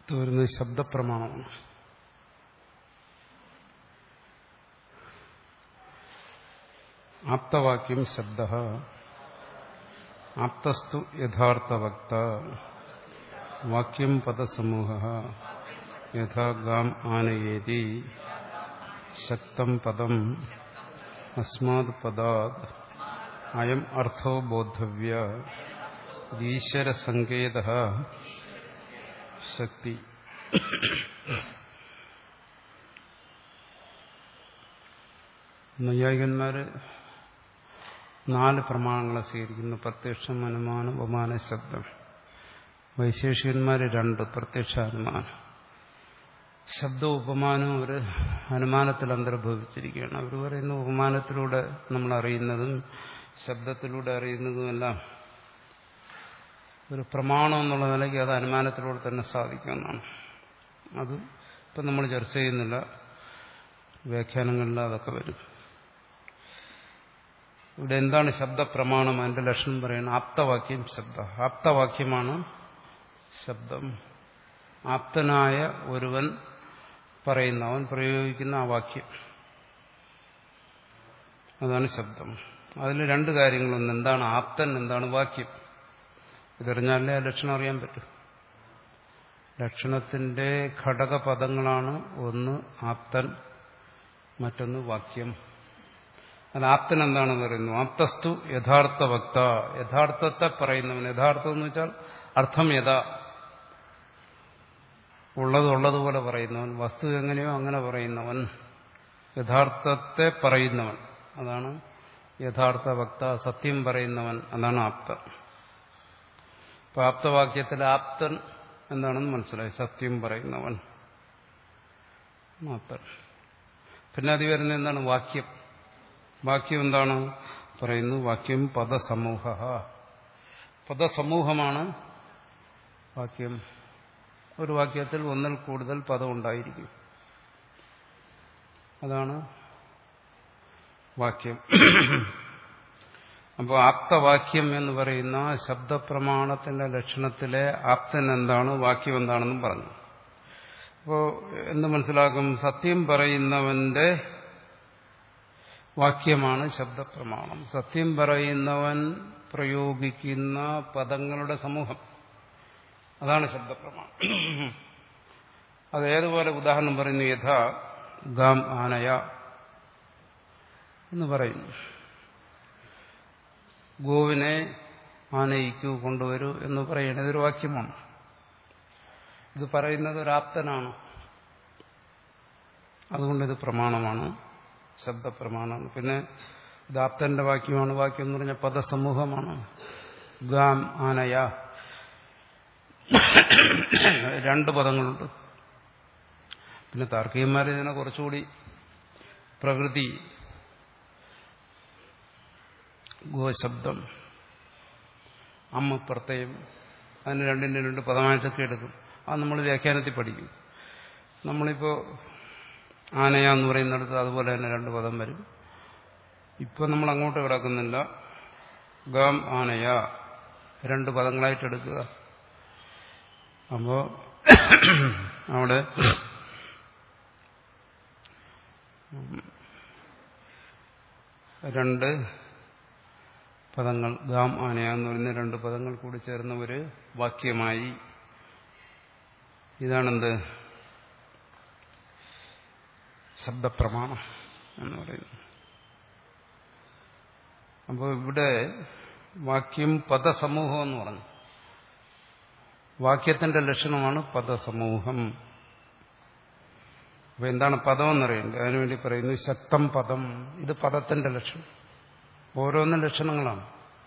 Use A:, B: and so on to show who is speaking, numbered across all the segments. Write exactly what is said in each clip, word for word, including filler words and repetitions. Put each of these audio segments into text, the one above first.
A: അടുത്ത് വരുന്നത് ശബ്ദപ്രമാണമാണ്. ആപ്തവാക്യം ശബ്ദ ആപ്തസ്തു യഥാർത്ഥവക്ത വാക്യം പദസമൂഹ യഥാ ഗാം ആനയേതി ശക്തം പദം അസ്മാത് പദാത് അയം അർത്ഥോ ബോദ്ധവ്യ ഈശ്വരസങ്കേതഃ ശക്തി. നൈയായികന്മാര് നാല് പ്രമാണങ്ങളെ സ്വീകരിക്കുന്നു: പ്രത്യക്ഷം, അനുമാനം, ഉപമാന, ശബ്ദം. വൈശേഷികന്മാര് രണ്ട്: പ്രത്യക്ഷ, അനുമാനം. ശബ്ദവും ഉപമാനവും ഒരു അനുമാനത്തിൽ അന്തർഭവിച്ചിരിക്കുകയാണ്. അവർ പറയുന്ന ഉപമാനത്തിലൂടെ നമ്മൾ അറിയുന്നതും ശബ്ദത്തിലൂടെ അറിയുന്നതുമെല്ലാം ഒരു പ്രമാണം എന്നുള്ള നിലയ്ക്ക് അത് അനുമാനത്തിലൂടെ തന്നെ സാധിക്കുമെന്നാണ്. അത് ഇപ്പം നമ്മൾ ചർച്ച ചെയ്യുന്നില്ല, വ്യാഖ്യാനങ്ങളിൽ അതൊക്കെ വരും. ഇവിടെ എന്താണ് ശബ്ദപ്രമാണം? അതിന്റെ ലക്ഷണം പറയുന്നത് ആപ്തവാക്യം ശബ്ദ. ആപ്തവാക്യമാണ് ശബ്ദം. ആപ്തനായ ഒരുവൻ പറയുന്ന, അവൻ പ്രയോഗിക്കുന്ന ആ വാക്യം, അതാണ് ശബ്ദം. അതിൽ രണ്ട് കാര്യങ്ങളൊന്ന്: എന്താണ് ആപ്തൻ, എന്താണ് വാക്യം. ഇതറിഞ്ഞാലേ ആ ലക്ഷണം അറിയാൻ പറ്റും. ലക്ഷണത്തിന്റെ ഘടകപദങ്ങളാണ് ഒന്ന് ആപ്തൻ, മറ്റൊന്ന് വാക്യം. അത് ആപ്തൻ എന്താണെന്ന് പറയുന്നു. ആപ്തസ്തു യഥാർത്ഥ വക്ത, യഥാർത്ഥത്തെ പറയുന്നവൻ. യഥാർത്ഥം എന്ന് വെച്ചാൽ അർത്ഥം യഥാ, ഉള്ളത് ഉള്ളതുപോലെ പറയുന്നവൻ, വസ്തു എങ്ങനെയോ അങ്ങനെ പറയുന്നവൻ, യഥാർത്ഥത്തെ പറയുന്നവൻ, അതാണ് യഥാർത്ഥ വക്ത. സത്യം പറയുന്നവൻ, അതാണ് ആപ്തൻ. ഇപ്പൊ ആപ്തവാക്യത്തിൽ ആപ്തൻ എന്താണെന്ന് മനസ്സിലായി. സത്യം പറയുന്നവൻ ആപ്തൻ. പിന്നെ അത് വരുന്ന എന്താണ്? വാക്യം. വാക്യം എന്താണ് പറയുന്നു? വാക്യം പദസമൂഹ. പദസമൂഹമാണ് വാക്യം. ഒരു വാക്യത്തിൽ ഒന്നിൽ കൂടുതൽ പദം ഉണ്ടായിരിക്കും, അതാണ് വാക്യം. അപ്പോൾ ആപ്തവാക്യം എന്ന് പറയുന്ന ശബ്ദപ്രമാണത്തിന്റെ ലക്ഷണത്തിലെ ആപ്തൻ എന്താണ്, വാക്യം എന്താണെന്നും പറഞ്ഞു. അപ്പോൾ എന്ത് മനസ്സിലാക്കും? സത്യം പറയുന്നവന്റെ വാക്യമാണ് ശബ്ദപ്രമാണം. സത്യം പറയുന്നവൻ പ്രയോഗിക്കുന്ന പദങ്ങളുടെ സമൂഹം, അതാണ് ശബ്ദപ്രമാണം. അതേതുപോലെ ഉദാഹരണം പറയുന്നു. യഥാ ഗാം ആനയ എന്ന് പറയുന്നു. ഗോവിനെ ആനയിക്കൂ, കൊണ്ടുവരൂ എന്ന് പറയുന്നത് ഇതൊരു വാക്യമാണ്. ഇത് പറയുന്നത് ഒരാപ്തനാണ്, അതുകൊണ്ട് ഇത് പ്രമാണമാണ്, ശബ്ദപ്രമാണമാണ്. പിന്നെ ഇത് ആപ്തന്റെ വാക്യമാണ്. വാക്യം എന്ന് പറഞ്ഞാൽ പദസമൂഹമാണ്. ഗാം ആനയ, രണ്ട് പദങ്ങളുണ്ട്. പിന്നെ താർക്കികന്മാർ ഇതിനെ കുറച്ചുകൂടി പ്രകൃതി, ഗോശബ്ദം, അമ്മ പ്രത്യയം, അതിന് രണ്ടിൻ്റെ രണ്ട് പദമായിട്ടൊക്കെ എടുക്കും. അത് നമ്മൾ വ്യാഖ്യാനത്തിൽ പഠിക്കും. നമ്മളിപ്പോൾ ആനയ എന്ന് പറയുന്നിടത്ത് അതുപോലെ തന്നെ രണ്ട് പദം വരും. ഇപ്പം നമ്മൾ അങ്ങോട്ട് കിടക്കുന്നില്ല. ഗാം ആനയ രണ്ട് പദങ്ങളായിട്ടെടുക്കുക. അപ്പോൾ അവിടെ രണ്ട് പദങ്ങൾ, ഗാം ആനയ എന്ന് പറയുന്ന രണ്ട് പദങ്ങൾ കൂടി ചേർന്ന ഒരു വാക്യമായി. ഇതാണെന്ത്? ശബ്ദപ്രമാണം എന്ന് പറയുന്നത്. അപ്പോൾ ഇവിടെ വാക്യം പദസമൂഹം എന്ന് പറഞ്ഞു. വാക്യത്തിന്റെ ലക്ഷണമാണ് പദസമൂഹം. അപ്പൊ എന്താണ് പദം എന്നറിയേണ്ടത്? അതിനുവേണ്ടി പറയുന്നു ശക്തം പദം. ഇത് പദത്തിന്റെ ലക്ഷണം. ഓരോന്നും ലക്ഷണങ്ങളാണ്.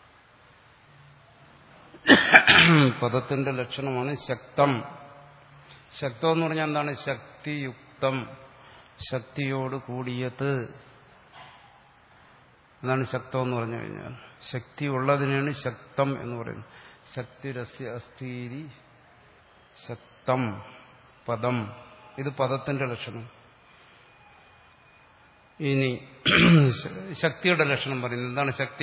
A: പദത്തിന്റെ ലക്ഷണമാണ് ശക്തം. ശക്തം എന്ന് പറഞ്ഞാൽ എന്താണ്? ശക്തിയുക്തം, ശക്തിയോട് കൂടിയത്, അതാണ് ശക്തം എന്ന് പറഞ്ഞു കഴിഞ്ഞാൽ. ശക്തി ഉള്ളതിനാണ് ശക്തം എന്ന് പറയുന്നത്. ശക്തിരസ്യ അസ്ഥീരി ശക്തം പദം. ഇത് പദത്തിന്റെ ലക്ഷണം. ഇനി ശക്തിയുടെ ലക്ഷണം പറയുന്നത് എന്താണ്? ശക്തി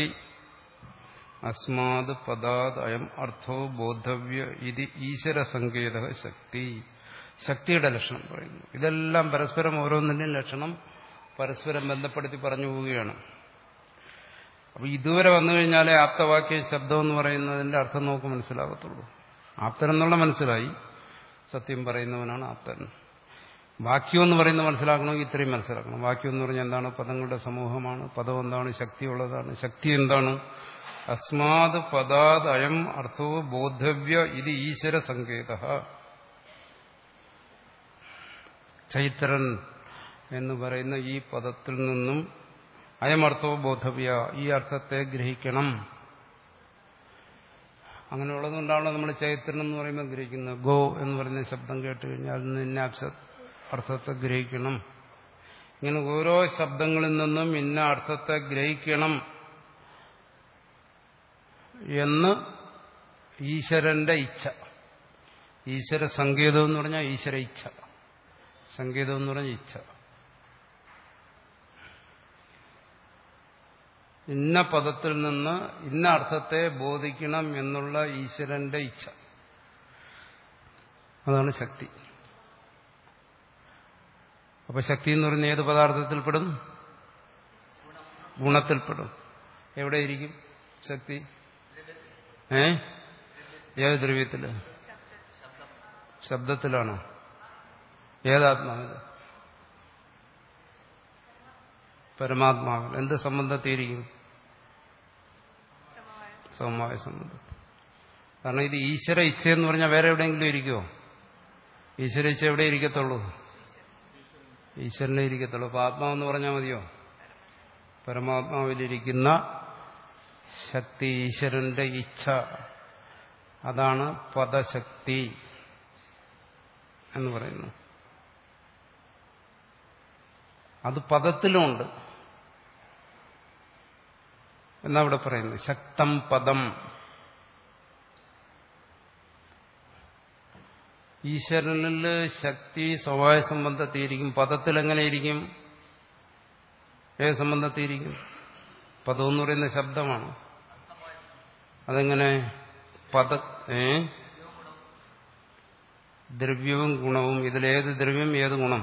A: അസ്മാത് പദാത് അയം അർത്ഥോ ബോദ്ധവ്യ ഇത് ഈശ്വര സങ്കേത ശക്തി. ശക്തിയുടെ ലക്ഷണം പറയുന്നു. ഇതെല്ലാം പരസ്പരം ഓരോന്നിന്റെയും ലക്ഷണം പരസ്പരം ബന്ധപ്പെടുത്തി പറഞ്ഞു പോവുകയാണ്. അപ്പൊ ഇതുവരെ വന്നു കഴിഞ്ഞാലേ ആപ്തവാക്യ ശബ്ദം എന്ന് പറയുന്നതിന്റെ അർത്ഥം നമുക്ക് മനസ്സിലാകത്തുള്ളൂ. ആപ്തൻ എന്നുള്ള മനസ്സിലായി, സത്യം പറയുന്നവനാണ് ആപ്തൻ. വാക്യം എന്ന് പറയുന്നത് മനസ്സിലാക്കണമെങ്കിൽ ഇത്രയും മനസ്സിലാക്കണം. വാക്യം എന്ന് പറഞ്ഞാൽ എന്താണ്? പദങ്ങളുടെ സമൂഹമാണ്. പദം എന്താണ്? ശക്തിയുള്ളതാണ്. ശക്തി എന്താണ്? അസ്മാത് പദാത് അയം അർത്ഥോ ബോദ്ധവ്യ ഇത് ഈശ്വര സങ്കേത. ചൈത്രൻ എന്ന് പറയുന്ന ഈ പദത്തിൽ നിന്നും അയമർത്ഥോ ബോധവ്യ, ഈ അർത്ഥത്തെ ഗ്രഹിക്കണം. അങ്ങനെയുള്ളതുകൊണ്ടാണല്ലോ നമ്മൾ ചൈത്രൻ എന്ന് പറയുമ്പോൾ ഗ്രഹിക്കുന്നത്. ഗോ എന്ന് പറയുന്ന ശബ്ദം കേട്ട് കഴിഞ്ഞാൽ അതിൽ നിന്ന് ഇന്ന അർത്ഥത്തെ ഗ്രഹിക്കണം. ഇങ്ങനെ ഓരോ ശബ്ദങ്ങളിൽ നിന്നും ഇന്ന അർത്ഥത്തെ ഗ്രഹിക്കണം എന്ന് ഈശ്വരന്റെ ഇച്ഛ. ഈശ്വര സങ്കേതം എന്ന് പറഞ്ഞാൽ ഈശ്വര ഇച്ഛ. സങ്കേതം എന്ന് പറഞ്ഞാൽ ഇച്ഛ. ഇന്ന പദത്തിൽ നിന്ന് ഇന്ന അർത്ഥത്തെ ബോധിക്കണം എന്നുള്ള ഈശ്വരന്റെ ഇച്ഛ. അതാണ് ശക്തി. അപ്പൊ ശക്തി എന്ന് പറയുന്നത് ഏത് പദാർത്ഥത്തിൽപ്പെടും? ഗുണത്തിൽപ്പെടും. എവിടെയിരിക്കും ശക്തി? ഏ ഏത് ദ്രവ്യത്തില്? ശബ്ദത്തിലാണോ? ഏതാത്മാവില്? പരമാത്മാവിൽ. എന്ത് സംബന്ധത്തിയിരിക്കും? സമവായ സംബന്ധം. കാരണം ഇത് ഈശ്വര ഇച്ഛ എന്ന് പറഞ്ഞാൽ വേറെ എവിടെയെങ്കിലും ഇരിക്കുമോ? ഈശ്വര ഇച്ഛ എവിടെ ഇരിക്കത്തുള്ളൂ? ഈശ്വരനെ ഇരിക്കത്തുള്ളൂ. അപ്പൊ ആത്മാവെന്ന് പറഞ്ഞാൽ മതിയോ? പരമാത്മാവിലിരിക്കുന്ന ശക്തി, ഈശ്വരന്റെ ഇച്ഛ, അതാണ് പദശക്തി എന്ന് പറയുന്നു. അത് പദത്തിലുമുണ്ട് എന്നാ ഇവിടെ പറയുന്നത്. ശക്തം പദം. ഈശ്വരനിൽ ശക്തി സ്വഭാവ സംബന്ധത്തിയിരിക്കും. പദത്തിൽ എങ്ങനെയിരിക്കും? ഏത് സംബന്ധത്തിയിരിക്കും? പദം എന്ന് പറയുന്ന ശബ്ദമാണ്. അതെങ്ങനെ? പദ ഏ ദ്രവ്യവും ഗുണവും. ഇതിലേത് ദ്രവ്യം ഏത് ഗുണം?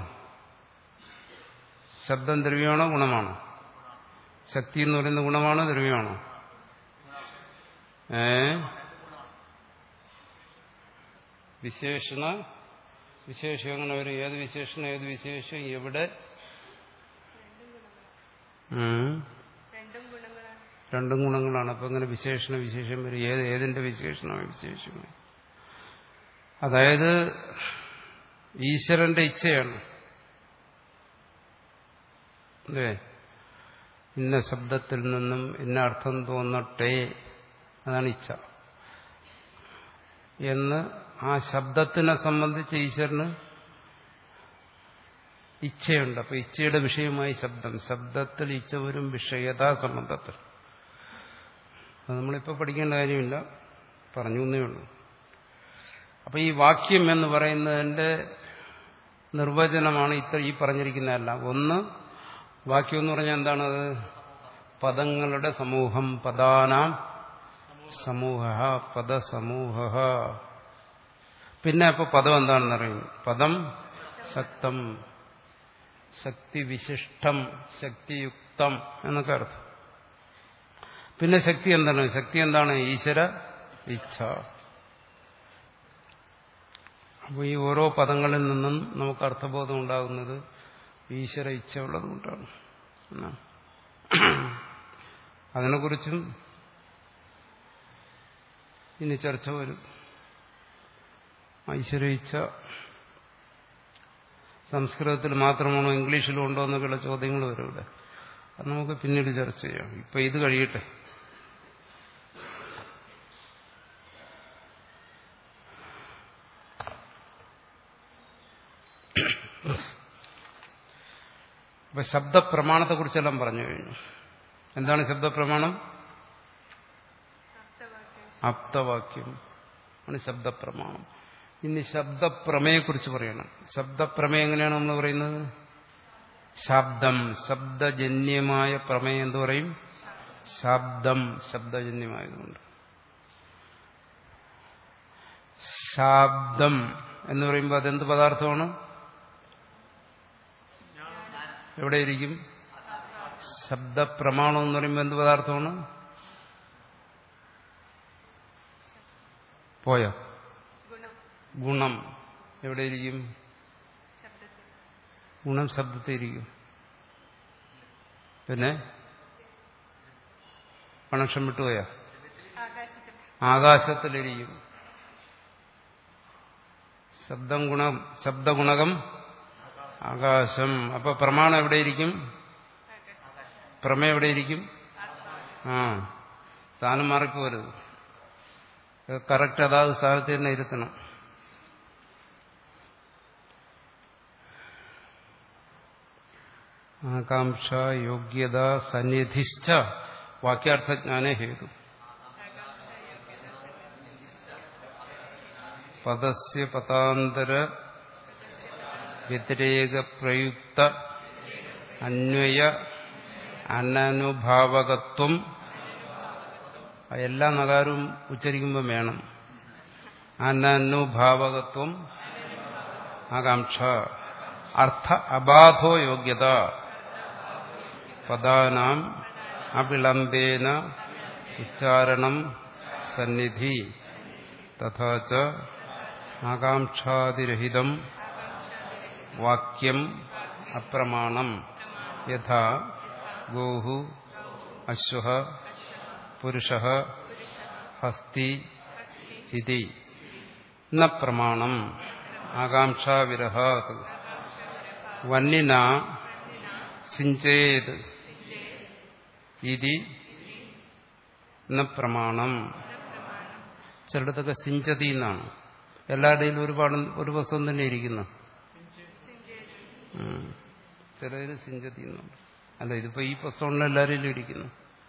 A: ശബ്ദം ദ്രവ്യമാണോ ഗുണമാണോ? ശക്തി എന്ന് പറയുന്ന ഗുണമാണോ ദ്രവ്യമാണോ? ഏ വിശേഷണ വിശേഷം അങ്ങനെ വരും. ഏത് വിശേഷണം ഏത് വിശേഷം എവിടെ? രണ്ടും ഗുണങ്ങളാണ്. അപ്പൊ ഇങ്ങനെ വിശേഷണ വിശേഷം വരും. ഏത് ഏതിന്റെ വിശേഷണമാണ് വിശേഷമായി? അതായത് ഈശ്വരന്റെ ഇച്ഛയാണ്. അല്ലേ? ഇന്ന ശബ്ദത്തിൽ നിന്നും ഇന്ന അർത്ഥം തോന്നട്ടെ, അതാണ് ഇച്ഛ എന്ന്. ആ ശബ്ദത്തിനെ സംബന്ധിച്ച് ഈശ്വരന് ഇച്ഛയുണ്ട്. അപ്പൊ ഇച്ഛയുടെ വിഷയമായി ശബ്ദം. ശബ്ദത്തിൽ ഇച്ഛ വരും വിഷയതാ സംബന്ധത്തിൽ. അത് നമ്മളിപ്പോൾ പഠിക്കേണ്ട കാര്യമില്ല, പറഞ്ഞു എന്നേ ഉള്ളൂ. അപ്പൊ ഈ വാക്യം എന്ന് പറയുന്നതിന്റെ നിർവചനമാണ് ഇത്ര ഈ പറഞ്ഞിരിക്കുന്നതെല്ലാം. ഒന്ന്, വാക്യം എന്ന് പറഞ്ഞാൽ എന്താണത്? പദങ്ങളുടെ സമൂഹം. പദാനാം സമൂഹ, പദസമൂഹ. പിന്നെ അപ്പൊ പദം എന്താണെന്ന് അറിയുന്നു. പദം ശക്തം, ശക്തിവിശിഷ്ടം, ശക്തിയുക്തം എന്നൊക്കെ അർത്ഥം. പിന്നെ ശക്തി എന്താണ്? ശക്തി എന്താണ്? ഈശ്വര ഇച്ഛ. അപ്പോൾ ഈ ഓരോ പദങ്ങളിൽ നിന്നും നമുക്ക് അർത്ഥബോധം ഉണ്ടാകുന്നത് ഈശ്വര ഇച്ഛ ഉള്ളത് കൊണ്ടാണ്. അതിനെക്കുറിച്ചും ഇനി ചർച്ച വരും. ഈശ്വര ഇച്ഛ സംസ്കൃതത്തിൽ മാത്രമാണോ ഇംഗ്ലീഷിലും ഉണ്ടോ എന്നൊക്കെയുള്ള ചോദ്യങ്ങൾ വരും ഇവിടെ. അത് നമുക്ക് പിന്നീട് ചർച്ച ചെയ്യാം. ഇപ്പൊ ഇത് കഴിയട്ടെ. അപ്പൊ ശബ്ദപ്രമാണത്തെക്കുറിച്ചെല്ലാം പറഞ്ഞു കഴിഞ്ഞു. എന്താണ് ശബ്ദപ്രമാണം? ആപ്തവാക്യം ആണ് ശബ്ദപ്രമാണം. ഇനി ശബ്ദപ്രമേയെക്കുറിച്ച് പറയണം. ശബ്ദപ്രമേയം എങ്ങനെയാണ് നമ്മൾ പറയുന്നത്? ശബ്ദം, ശബ്ദജന്യമായ പ്രമേയം എന്ത് പറയും? ശബ്ദം, ശബ്ദജന്യമായതുകൊണ്ട്. ശബ്ദം എന്ന് പറയുമ്പോൾ അതെന്ത് പദാർത്ഥമാണ്? എവിടെയിരിക്കും? ശബ്ദപ്രമാണം എന്ന് പറയുമ്പോൾ എന്ത് പദാർത്ഥമാണ്? പോയോ? ഗുണം എവിടെയിരിക്കും? ഗുണം ശബ്ദത്തിരിക്കും. പിന്നെ കണക്ഷൻ വിട്ടുപോയാ? ആകാശത്തിലിരിക്കും. ശബ്ദം ഗുണം ശബ്ദഗുണകം ആകാശം. അപ്പൊ പ്രമാണം എവിടെയിരിക്കും? പ്രമേയം എവിടെയിരിക്കും? ആ സ്ഥാനം മാറിപ്പോരുത്. കറക്റ്റ് അതാത് സ്ഥാനത്ത് തന്നെ ഇരുത്തണം. ആകാംക്ഷ യോഗ്യത സന്നിധിശ്ച വാക്യാർത്ഥജ്ഞാനേ ഹേതു. പദസ്യ പദാന്തര വ്യതിരേക പ്രയുക്ത അന്വയ അനനുഭാവകത്വം എല്ലാ നഗാരവും ഉച്ചരിക്കുമ്പോൾ വേണം. അനനുഭാവകത്വം ആകാംക്ഷ അർത്ഥ അബാധോ യോഗ്യത പദാനാം അവിളംബേന ഉച്ചാരണം സന്നിധി തഥാച ആകാംക്ഷാതിരഹിതം വാക്യം അപ്രമാണം യഥാ ഗോഹു അശ്വഃ പുരുഷഃ ഹസ്തി ഇതി ന പ്രമാണം ആകാംക്ഷാവിരഹാത് വന്യന സിഞ്ചേത് ഇതി ന പ്രമാണം. ചിലയിടത്തൊക്കെ സിഞ്ചതി എന്നാണ്. എല്ലാവരുടെയും ഒരുപാട് ഒരു പുസ്തകം തന്നെ ഇരിക്കുന്നു. ചിലതിന് സിഞ്ചതി എന്നുണ്ട്. അല്ല, ഇതിപ്പോ ഈ പുസ്തകം എല്ലാവരിലും ഇരിക്കുന്നു.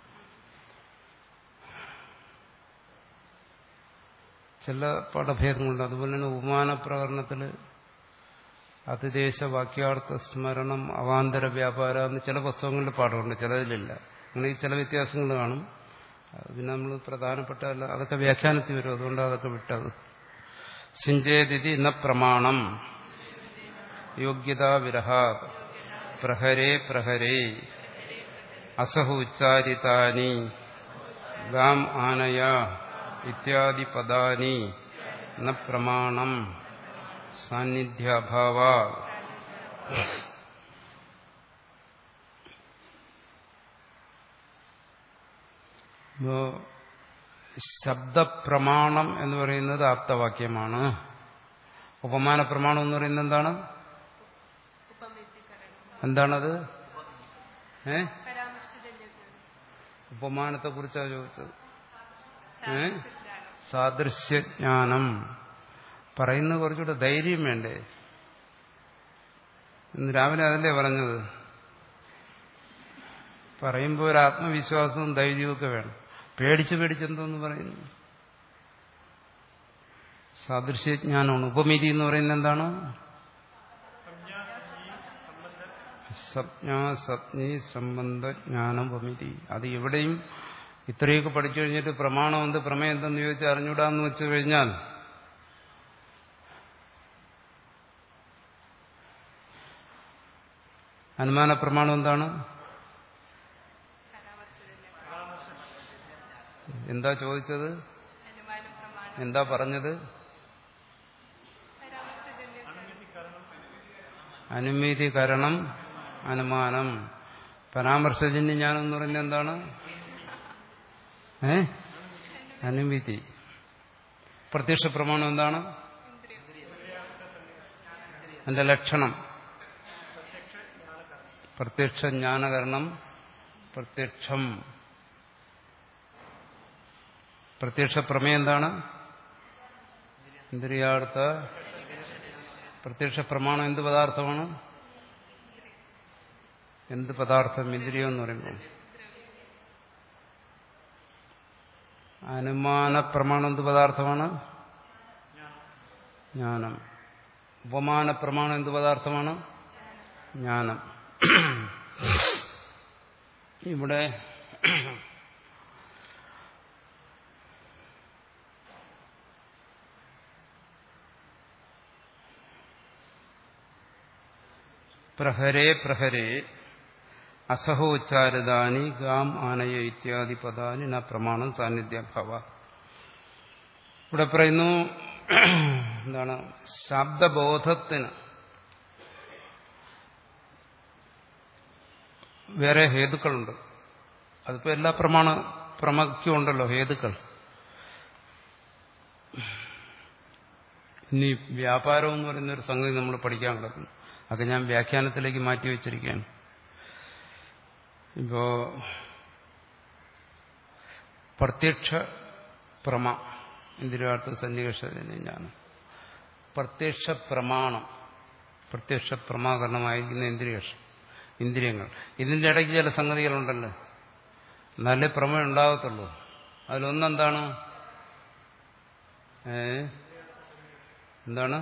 A: ചില പാഠഭേദങ്ങളുണ്ട്. അതുപോലെ തന്നെ ഉപമാന പ്രകരണത്തില് അതിദേശ വാക്യാർത്ഥ സ്മരണം അവാന്തര വ്യാപാര എന്ന് ചില പുസ്തകങ്ങളിൽ പാഠമുണ്ട്, ചിലതിലില്ല. അങ്ങനെ ചില വ്യത്യാസങ്ങൾ കാണും. പിന്നെ നമ്മൾ പ്രധാനപ്പെട്ട അതൊക്കെ വ്യാഖ്യാനത്തിൽ വരും. അതുകൊണ്ട് അതൊക്കെ വിട്ടത്. സിഞ്ചേതി ന പ്രമാണം യോഗ്യതാ വിരഹാ പ്രഹരേ പ്രഹരേ അസഹു ഉച്ചാരിതാനി ഗാം ആനയ ഇത്യാദി പദാനി ന പ്രമാണം സാന്നിധ്യാഭാവ. ശബ്ദപ്രമാണം എന്ന് പറയുന്നത് ആപ്തവാക്യമാണ്. ഉപമാന പ്രമാണം എന്ന് പറയുന്നത് എന്താണ്? എന്താണത്? ഏ ഉപമാനത്തെ കുറിച്ചാണ് ചോദിച്ചത്. ഏ സാദൃശ്യജ്ഞാനം പറയുന്നത് കുറച്ചുകൂടെ ധൈര്യം വേണ്ടേ? ഇന്ന് രാവിലെ അതല്ലേ പറഞ്ഞത്. പറയുമ്പോൾ ഒരു ആത്മവിശ്വാസവും ധൈര്യവും ഒക്കെ വേണം. പേടിച്ച് പേടിച്ചെന്തോന്ന് പറയുന്നു. സാദൃശ്യജ്ഞാനമാണ്. ഉപമിതി എന്ന് പറയുന്നത് എന്താണ്? സംജ്ഞാ സപ്ഞി സംബന്ധ ജ്ഞാനം ഉപമിതി. അത് ഇവിടെയും ഇത്രയൊക്കെ പഠിച്ചു കഴിഞ്ഞിട്ട് പ്രമാണം എന്ത് പ്രമേയം എന്തെന്ന് ചോദിച്ചാൽ അറിഞ്ഞൂടാന്ന് വെച്ചു കഴിഞ്ഞാൽ അനുമാന പ്രമാണം എന്താണ്? എന്താ ചോദിച്ചത്? എന്താ പറഞ്ഞത്? അനുമീതി കരണം അനുമാനം. പരാമർശജന്യ ജ്ഞാനം എന്ന് പറയുന്നത് എന്താണ്? ഏ അനുമീതി. പ്രത്യക്ഷ പ്രമാണം എന്താണ്? അതിന്റെ ലക്ഷണം പ്രത്യക്ഷ ജ്ഞാനകരണം പ്രത്യക്ഷം. പ്രത്യക്ഷ പ്രമേയം എന്താണ്? ഇന്ദ്രിയാർത്ഥ. പ്രത്യക്ഷ പ്രമാണം എന്ത് പദാർത്ഥമാണ്? എന്ത് പദാർത്ഥം? ഇന്ദ്രിയം എന്ന് പറയുമ്പോൾ. അനുമാന പ്രമാണം എന്ത് പദാർത്ഥമാണ്? ജ്ഞാനം. ഉപമാന പ്രമാണം എന്ത് പദാർത്ഥമാണ്? ജ്ഞാനം. ഇവിടെ പ്രഹരേ പ്രഹരേ അസഹോച്ചാരിതാനി ഗാം ആനയ ഇത്യാദി പദാനി ന പ്രമാണം സാന്നിധ്യഭാവ. ഇവിടെ പറയുന്നു എന്താണ്, ശബ്ദബോധത്തിന് വേറെ ഹേതുക്കളുണ്ട്. അതിപ്പോ എല്ലാ പ്രമാണ പ്രമയ്ക്കും ഉണ്ടല്ലോ ഹേതുക്കൾ. ഇനി വ്യാപാരം എന്ന് പറയുന്ന ഒരു സംഗതി നമ്മൾ പഠിക്കാൻ കിടക്കുന്നു. അതൊക്കെ ഞാൻ വ്യാഖ്യാനത്തിലേക്ക് മാറ്റി വെച്ചിരിക്കുകയാണ്. ഇപ്പോ പ്രത്യക്ഷ പ്രമ ഇന്ദിരാർത്ഥ സന്നിവേശത്തിന് ഞാൻ പ്രത്യക്ഷ പ്രമാണം, പ്രത്യക്ഷ പ്രമാകരണമായിരിക്കുന്ന ഇന്ദ്രിയേഷം ഇന്ദ്രിയങ്ങൾ, ഇതിന്റെ ഇടയ്ക്ക് ചില സംഗതികളുണ്ടല്ലോ, നല്ല പ്രമ ഉണ്ടാകത്തുള്ളൂ. അതിലൊന്നെന്താണ്? ഏ എന്താണ്?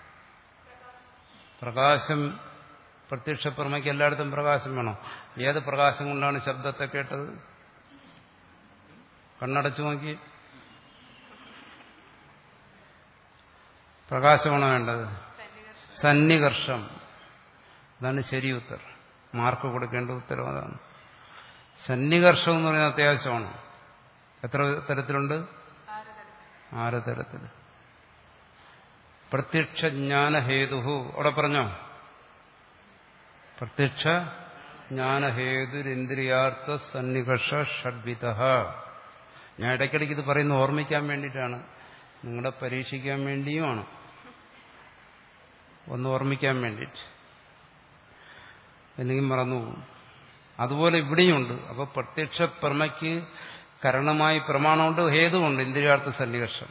A: പ്രകാശം. പ്രത്യക്ഷ പ്രമയ്ക്ക് എല്ലായിടത്തും പ്രകാശം വേണം. ഏത് പ്രകാശം കൊണ്ടാണ് ശബ്ദത്തെ കേട്ടത്? കണ്ണടച്ചു നോക്കി. പ്രകാശമാണോ വേണ്ടത്? സന്നികർഷം. അതാണ് ശരി ഉത്തരം. മാർക്ക് കൊടുക്കേണ്ട ഉത്തരം അതാണ്. സന്നികർഷം എന്ന് പറയുന്നത് അത്യാവശ്യമാണ്. എത്ര തരത്തിലുണ്ട്? ആറ് തരത്തിൽ. പ്രത്യക്ഷ ജ്ഞാനഹേതു അവിടെ പറഞ്ഞോ? പ്രത്യക്ഷ ജ്ഞാനഹേതുരിന്ദ്രിയാർത്ഥ സന്നികർഷ ഷഡ്വിധ. ഞാൻ ഇടയ്ക്കിടയ്ക്ക് ഇത് പറയുന്നത് ഓർമ്മിക്കാൻ വേണ്ടിയിട്ടാണ്, നിങ്ങളുടെ പരീക്ഷിക്കാൻ വേണ്ടിയുമാണ്, ഒന്ന് ഓർമ്മിക്കാൻ വേണ്ടിയിട്ട്, അല്ലെങ്കിൽ മറന്നുപോകും. അതുപോലെ ഇവിടെയുണ്ട്. അപ്പൊ പ്രത്യക്ഷ പ്രമയ്ക്ക് കരണമായി പ്രമാണമുണ്ട്, ഹേതുവുണ്ട്. ഇന്ദ്രിയാർത്ഥ സന്നികർഷം.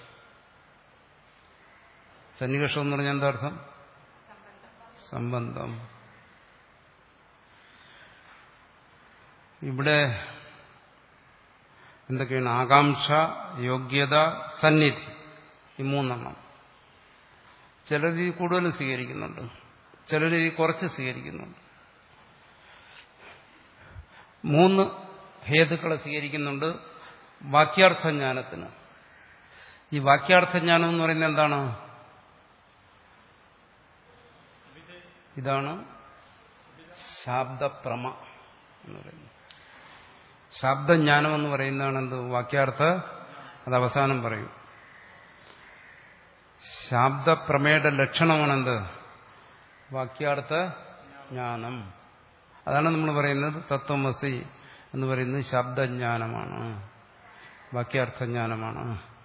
A: സന്നികർഷം എന്ന് പറഞ്ഞാൽ എന്താ അർത്ഥം? സംബന്ധം. ഇവിടെ എന്തൊക്കെയാണ്? ആകാംക്ഷ, യോഗ്യത, സന്നിധി, ഈ മൂന്നെണ്ണം. ചിലർ ഇത് കൂടുതലും സ്വീകരിക്കുന്നുണ്ട്, ചിലർ ഇത് കുറച്ച് സ്വീകരിക്കുന്നുണ്ട്. മൂന്ന് ഹേതുക്കളെ സ്വീകരിക്കുന്നുണ്ട് വാക്യാർത്ഥജ്ഞാനത്തിന്. ഈ വാക്യാർത്ഥജ്ഞാനം എന്ന് പറയുന്നത് എന്താണ്? ഇതാണ് ശാബ്ദപ്രമ എന്ന് പറയുന്നത്. ശാബ്ദജ്ഞാനം എന്ന് പറയുന്നതാണ് എന്ത്? വാക്യാർത്ഥ. അത് അവസാനം പറയും. ശാബ്ദപ്രമയുടെ ലക്ഷണമാണെന്ത്? വാക്യാർത്ഥ ജ്ഞാനം. അതാണ് നമ്മൾ പറയുന്നത് തത്വമസി എന്ന് പറയുന്നത് ശബ്ദജ്ഞാനമാണ്, വാക്യാർത്ഥജ്ഞാനമാണ്,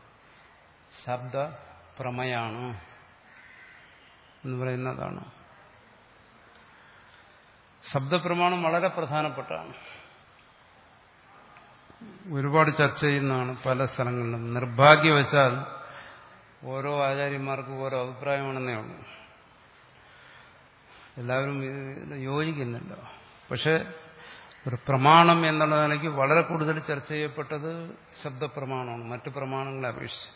A: ശബ്ദപ്രമയാണ് എന്ന് പറയുന്നതാണ്. ശബ്ദപ്രമാണം വളരെ പ്രധാനപ്പെട്ടാണ്, ഒരുപാട് ചർച്ച ചെയ്യുന്നതാണ് പല സ്ഥലങ്ങളിലും. നിർഭാഗ്യവശാൽ ഓരോ ആചാര്യന്മാർക്കും ഓരോ അഭിപ്രായമാണെന്നേ ഉള്ളൂ. എല്ലാവരും ഇതിൽ യോജിക്കുന്നില്ല. പക്ഷെ ഒരു പ്രമാണം എന്നുള്ള നിലയ്ക്ക് വളരെ കൂടുതൽ ചർച്ച ചെയ്യപ്പെട്ടത് ശബ്ദപ്രമാണമാണ് മറ്റു പ്രമാണങ്ങളെ അപേക്ഷിച്ച്.